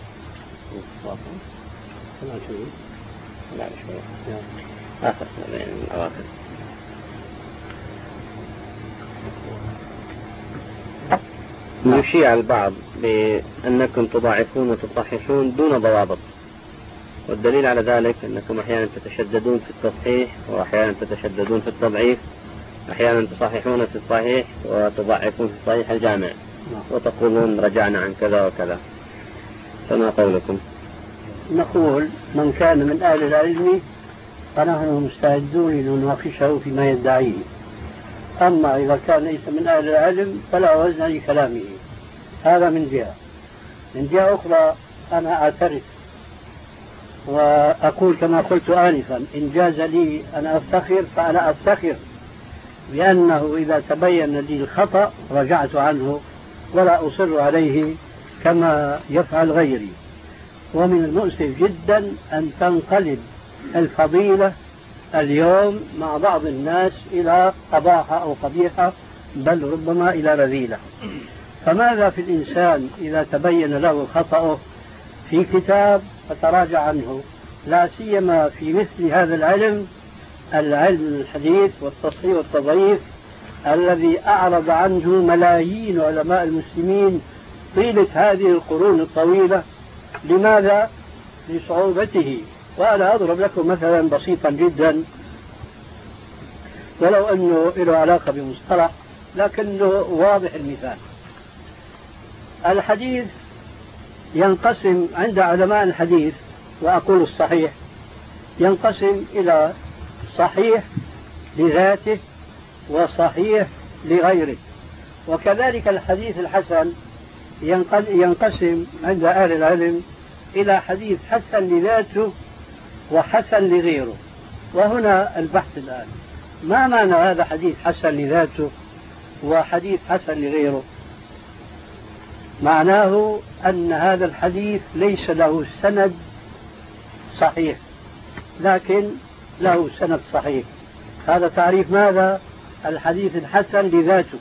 يشيع البعض بأنكم تضاعفون وتصححون دون ضوابط، والدليل على ذلك أنكم أحيانا تتشددون في التصحيح وأحيانا تتشددون في التضعيف، أحيانا تصححون في الصحيح وتضعفون في الصحيح الجامع، وتقولون رجعنا عن كذا وكذا، فما قولكم؟ نقول من كان من أهل العلم فنحن مستعدون لنناقشه فيما يدعيه، أما إذا كان ليس من أهل العلم فلا وزن لكلامه. هذا من جهة. من جهة أخرى أنا أعترف وأقول كما قلت آنفا: إن جاز لي أن أفتخر فأنا أفتخر بأنه إذا تبين لي الخطأ رجعت عنه ولا أصر عليه كما يفعل غيري. ومن المؤسف جدا أن تنقلب الفضيلة اليوم مع بعض الناس إلى قباحة أو قبيحة، بل ربما إلى رذيلة. فماذا في الإنسان إذا تبين له خطأه في كتاب فتراجع عنه، لا سيما في مثل هذا العلم الحديث والتصحيح والتضعيف الذي أعرض عنه ملايين علماء المسلمين طيلة هذه القرون الطويلة. لماذا؟ لصعوبته. وأنا أضرب لكم مثلا بسيطا جدا، ولو أنه له علاقة بمصطلح لكنه واضح المثال. الحديث ينقسم عند علماء الحديث، وأقول الصحيح، ينقسم إلى صحيح لذاته وصحيح لغيره. وكذلك الحديث الحسن ينقسم عند أهل العلم إلى حديث حسن لذاته وحسن لغيره. وهنا البحث الآن: ما معنى هذا حديث حسن لذاته وحديث حسن لغيره؟ معناه أن هذا الحديث ليس له سند صحيح لكن له سند صحيح. هذا تعريف ماذا؟ الحديث الحسن لذاته.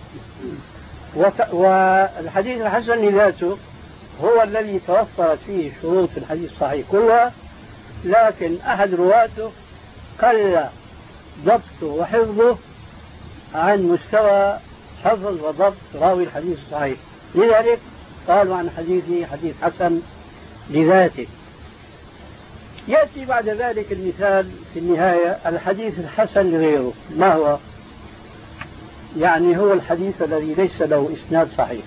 والحديث الحسن لذاته هو الذي توفرت فيه شروط الحديث الصحيح كلها، لكن أحد رواته قل ضبطه وحفظه عن مستوى حفظ وضبط راوي الحديث الصحيح، لذلك قالوا عن حديثه حديث حسن لذاته. يأتي بعد ذلك المثال في النهاية: الحديث الحسن لغيره. ما هو؟ يعني هو الحديث الذي ليس له إسناد صحيح.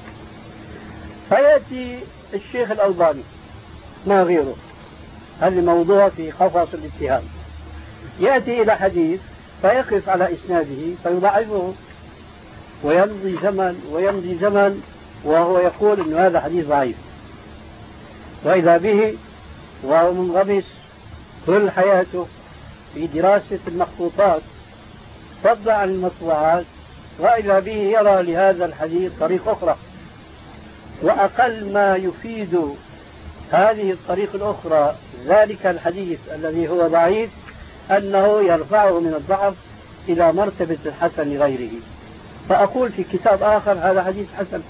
فيأتي الشيخ الألباني ما غيره، هل الموضوع في قفص الاتهام، يأتي إلى حديث فيقف على إسناده فيضعفه، ويمضي زمن وهو يقول أن هذا حديث ضعيف، وإذا به وهو منغمس كل حياته في دراسة المخطوطات فضلا عن المطبوعات، وإذا به يرى لهذا الحديث طريق أخرى، وأقل ما يفيد هذه الطريق الأخرى ذلك الحديث الذي هو ضعيف أنه يرفعه من الضعف إلى مرتبة الحسن لغيره. فأقول في كتاب آخر هذا حديث حسن.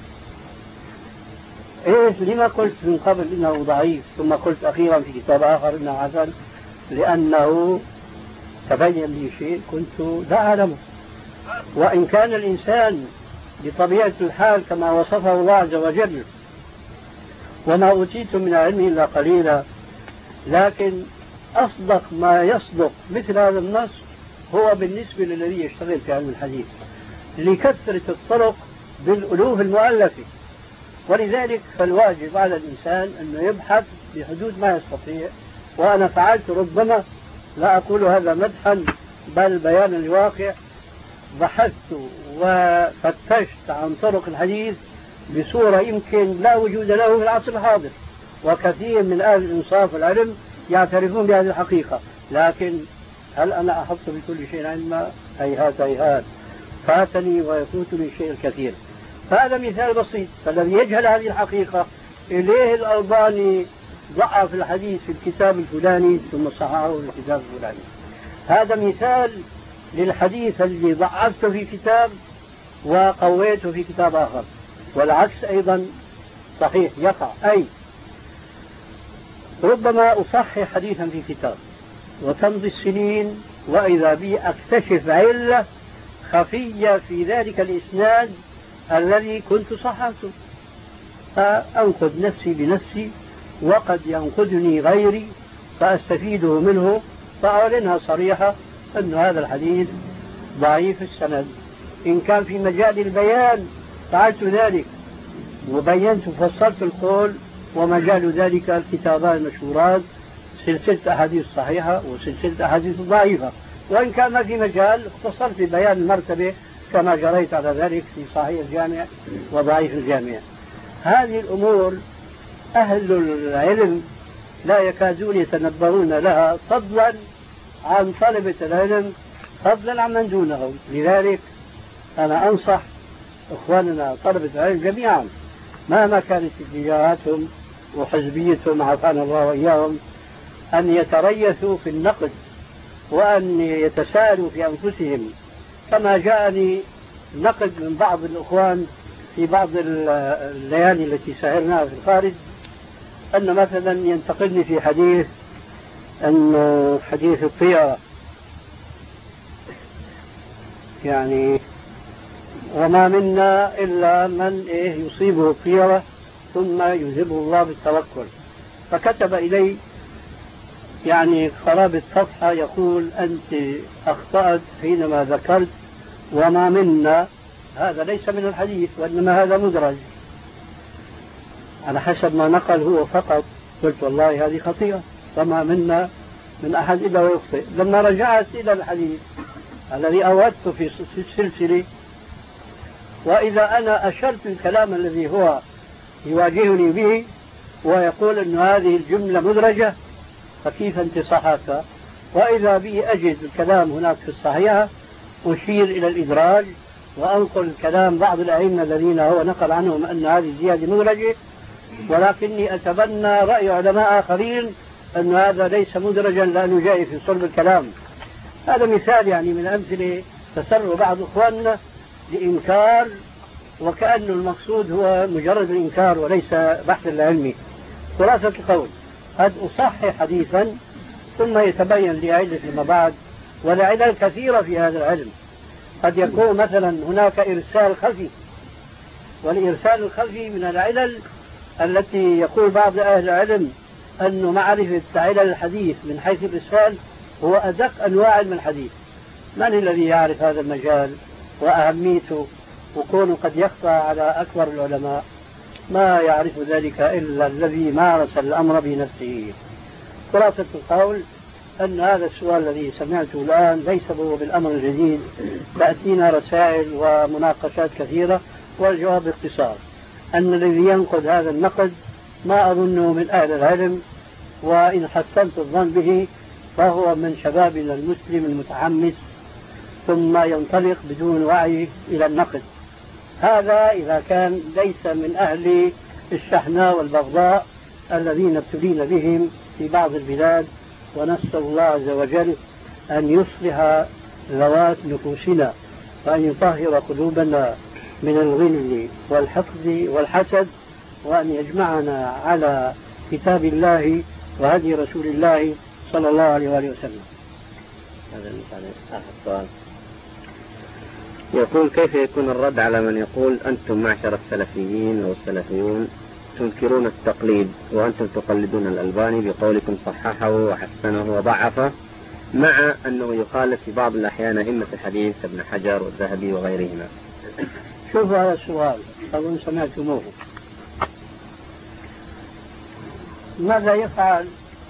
لما قلت من قبل إنه ضعيف ثم قلت أخيرا في كتاب آخر إنه حسن؟ لأنه تبين لي شيء كنت لا أعلمه. وإن كان الإنسان بطبيعة الحال كما وصفه الله عز وجل وما أوتيت من العلم إلا قليلا، لكن أصدق ما يصدق مثل هذا النص هو بالنسبة للذي يشتغل في علم الحديث لكثرة الطرق بالألوف المؤلفة. ولذلك فالواجب على الإنسان أنه يبحث بحدود ما يستطيع. وأنا فعلت ربما لا أقول هذا مدحا بل بيانا لواقع، بحثت وفتشت عن طرق الحديث بصورة يمكن لا وجود له في العصر الحاضر، وكثير من أهل الإنصاف والعلم يعترفون بهذه الحقيقة. لكن هل أنا أحط بكل شيء علما؟ هيهات فاتني ويفوتني الشيء الكثير. فهذا مثال بسيط. فالذي يجهل هذه الحقيقة إليه الألباني ضعف الحديث في الكتاب الفلاني ثم صححه في الكتاب الفلاني. هذا مثال للحديث الذي ضعفته في كتاب وقويته في كتاب آخر، والعكس أيضا صحيح يقع. أي ربما أصحح حديثا في كتاب وتمضي السنين وإذا بي أكتشف علة خفية في ذلك الإسناد الذي كنت صححته، فأنقذ نفسي بنفسي وقد ينقذني غيري فأستفيده منه، فأعلنها صريحة أن هذا الحديث ضعيف السند. إن كان في مجال البيان فعلت ذلك وبينت وفصلت القول، ومجال ذلك الكتابان المشهورات سلسلة أحاديث صحيحة وسلسلة أحاديث ضعيفة. وإن كان ما في مجال اختصرت ببيان المرتبة كما جريت على ذلك في صحيح الجامع وضعيف الجامع. هذه الأمور أهل العلم لا يكادون يتنبهون لها، فضلا عن طلبة العلم، فضلا عن من دونهم. لذلك أنا أنصح إخواننا طلبة العلم جميعا مهما كانت اتجاهاتهم وحزبيتهم عافانا الله وإياهم أن يتريثوا في النقد وأن يتساءلوا في أنفسهم. كما جاءني نقد من بعض الإخوان في بعض الليالي التي سهرناها في الخارج أن مثلا ينتقدني في حديث أن حديث الطيرة يعني وما منا إلا من يصيبه الطيرة ثم يذهبه الله بالتوكل، فكتب إلي يعني قرابة صفحة يقول أنت أخطأت حينما ذكرت وما منا، هذا ليس من الحديث وإنما هذا مدرج على حسب ما نقل هو فقط. قلت والله هذه خطيئة، وما منا من أحد إلا ويخطئ. لما رجعت إلى الحديث الذي أوردته في السلسلة وإذا أنا أشرت الكلام الذي هو يواجهني به ويقول أن هذه الجملة مدرجة فكيف أنت صححتها؟ وإذا بي أجد الكلام هناك في الصحيحة أشير إلى الإدراج وأنقل كلام بعض الأئمة الذين هو نقل عنهم أن هذه الزيادة مدرجة، ولكني أتبنى رأي علماء آخرين أن هذا ليس مدرجا لأنه جاي في صلب الكلام. هذا مثال يعني من أمثلة تسر بعض إخواننا لإنكار وكأن المقصود هو مجرد الإنكار وليس بحث العلمي. خلاصة القول قد أصحح حديثا ثم يتبين لي علة فيما بعد، والعلل كثيرة في هذا العلم. قد يكون مثلا هناك إرسال خفي، والإرسال الخفي من العلل التي يقول بعض أهل العلم أنه معرفة علل الحديث من حيث الإرسال هو أدق أنواع علم الحديث. من الذي يعرف هذا المجال وأهميته وكونه قد يخفى على أكبر العلماء؟ ما يعرف ذلك إلا الذي مارس الأمر بنفسه. خلاصة القول أن هذا السؤال الذي سمعته الآن ليس هو بالأمر الجديد، تأتينا رسائل ومناقشات كثيرة، والجواب باختصار أن الذي ينقد هذا النقد ما أظنه من أهل العلم، وإن حسنت الظن به فهو من شبابنا المسلم المتحمس ثم ينطلق بدون وعي إلى النقد. هذا إذا كان ليس من أهل الشحناء والبغضاء الذين ابتلينا بهم في بعض البلاد، ونسأل الله عز وجل أن يصلح ذوات نفوسنا وأن يطهر قلوبنا من الغل والحقد والحسد، وأن يجمعنا على كتاب الله وهدي رسول الله صلى الله عليه وآله وسلم. هذا آخر سؤال. يقول: كيف يكون الرد على من يقول أنتم معشر السلفيين أو السلفيون تنكرون التقليد وأنتم تقلدون الألباني بقولكم صححه وحسنه وضعفه، مع أنه يخالف في بعض الأحيان أئمة الحديث ابن حجر والذهبي وغيرهما؟ شوفوا هذا السؤال أظن سمعتموه. ماذا يفعل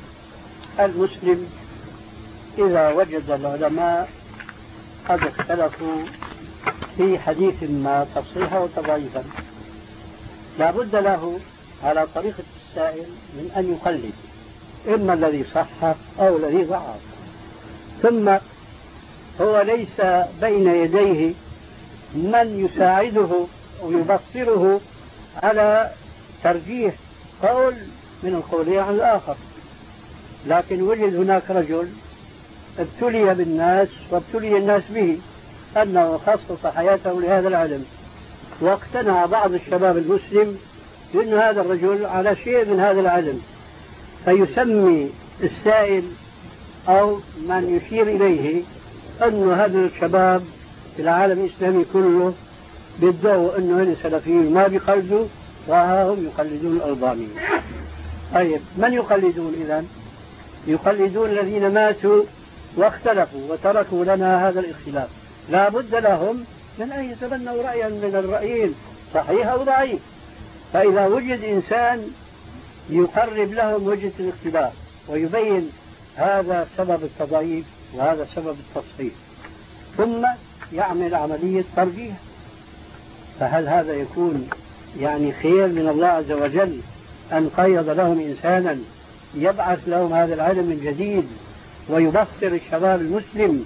المسلم إذا وجد العلماء قد اختلفوا في حديث ما تصحيحا وتضعيفا؟ لا بد له على طريقة السائل من أن يقلد إما الذي صح أو الذي ضعف، ثم هو ليس بين يديه من يساعده ويبصره على ترجيح قول من القولين عن الآخر، لكن وجد هناك رجل ابتلي بالناس وابتلي الناس به أنه خصص حياته لهذا العلم، واقتنع بعض الشباب المسلم بأن هذا الرجل على شيء من هذا العلم، فيسمي السائل أو من يشير إليه أن هذا الشباب في العالم الإسلامي كله بيدعوا أنه هذه السلفيين ما بيقلدوا وهم يقلدون الألباني. طيب من يقلدون إذن؟ يقلدون الذين ماتوا واختلفوا وتركوا لنا هذا الاختلاف. لا بد لهم من أن يتبنوا رأيا من الرأيين صحيح أو ضعيف، فإذا وجد إنسان يقرب لهم وجهة الاختلاف ويبين هذا سبب التضعيف وهذا سبب التصحيح ثم يعمل عملية ترجيح، فهل هذا يكون يعني خير من الله عز وجل أن قيض لهم إنسانا يبعث لهم هذا العلم من جديد ويبصر الشباب المسلم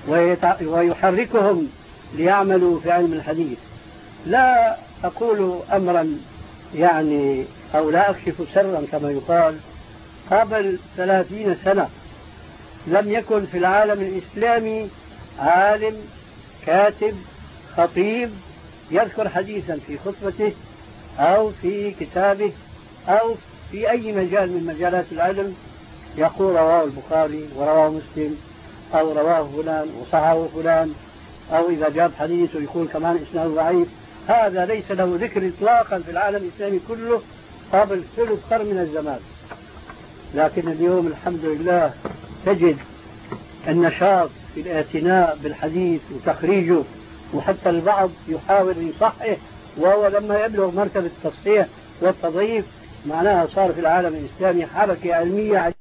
ويحركهم ليعملوا في علم الحديث؟ لا أقول أمرا يعني أو لا أكشف سرا كما يقال، قبل 30 سنة لم يكن في العالم الإسلامي عالم كاتب خطيب يذكر حديثا في خطبته أو في كتابه أو في أي مجال من مجالات العلم يقول رواه البخاري ورواه مسلم أو رواه فلان وصححه فلان، أو إذا جاب حديث يقول كمان إسناده ضعيف. هذا ليس له ذكر إطلاقا في العالم الإسلامي كله قبل ثلث قرن من الزمان. لكن اليوم الحمد لله تجد النشاط في الاعتناء بالحديث وتخريجه، وحتى البعض يحاول يصحح، وهو لما يبلغ مرتبة التصحيح والتضعيف معناها صار في العالم الإسلامي حركة علمية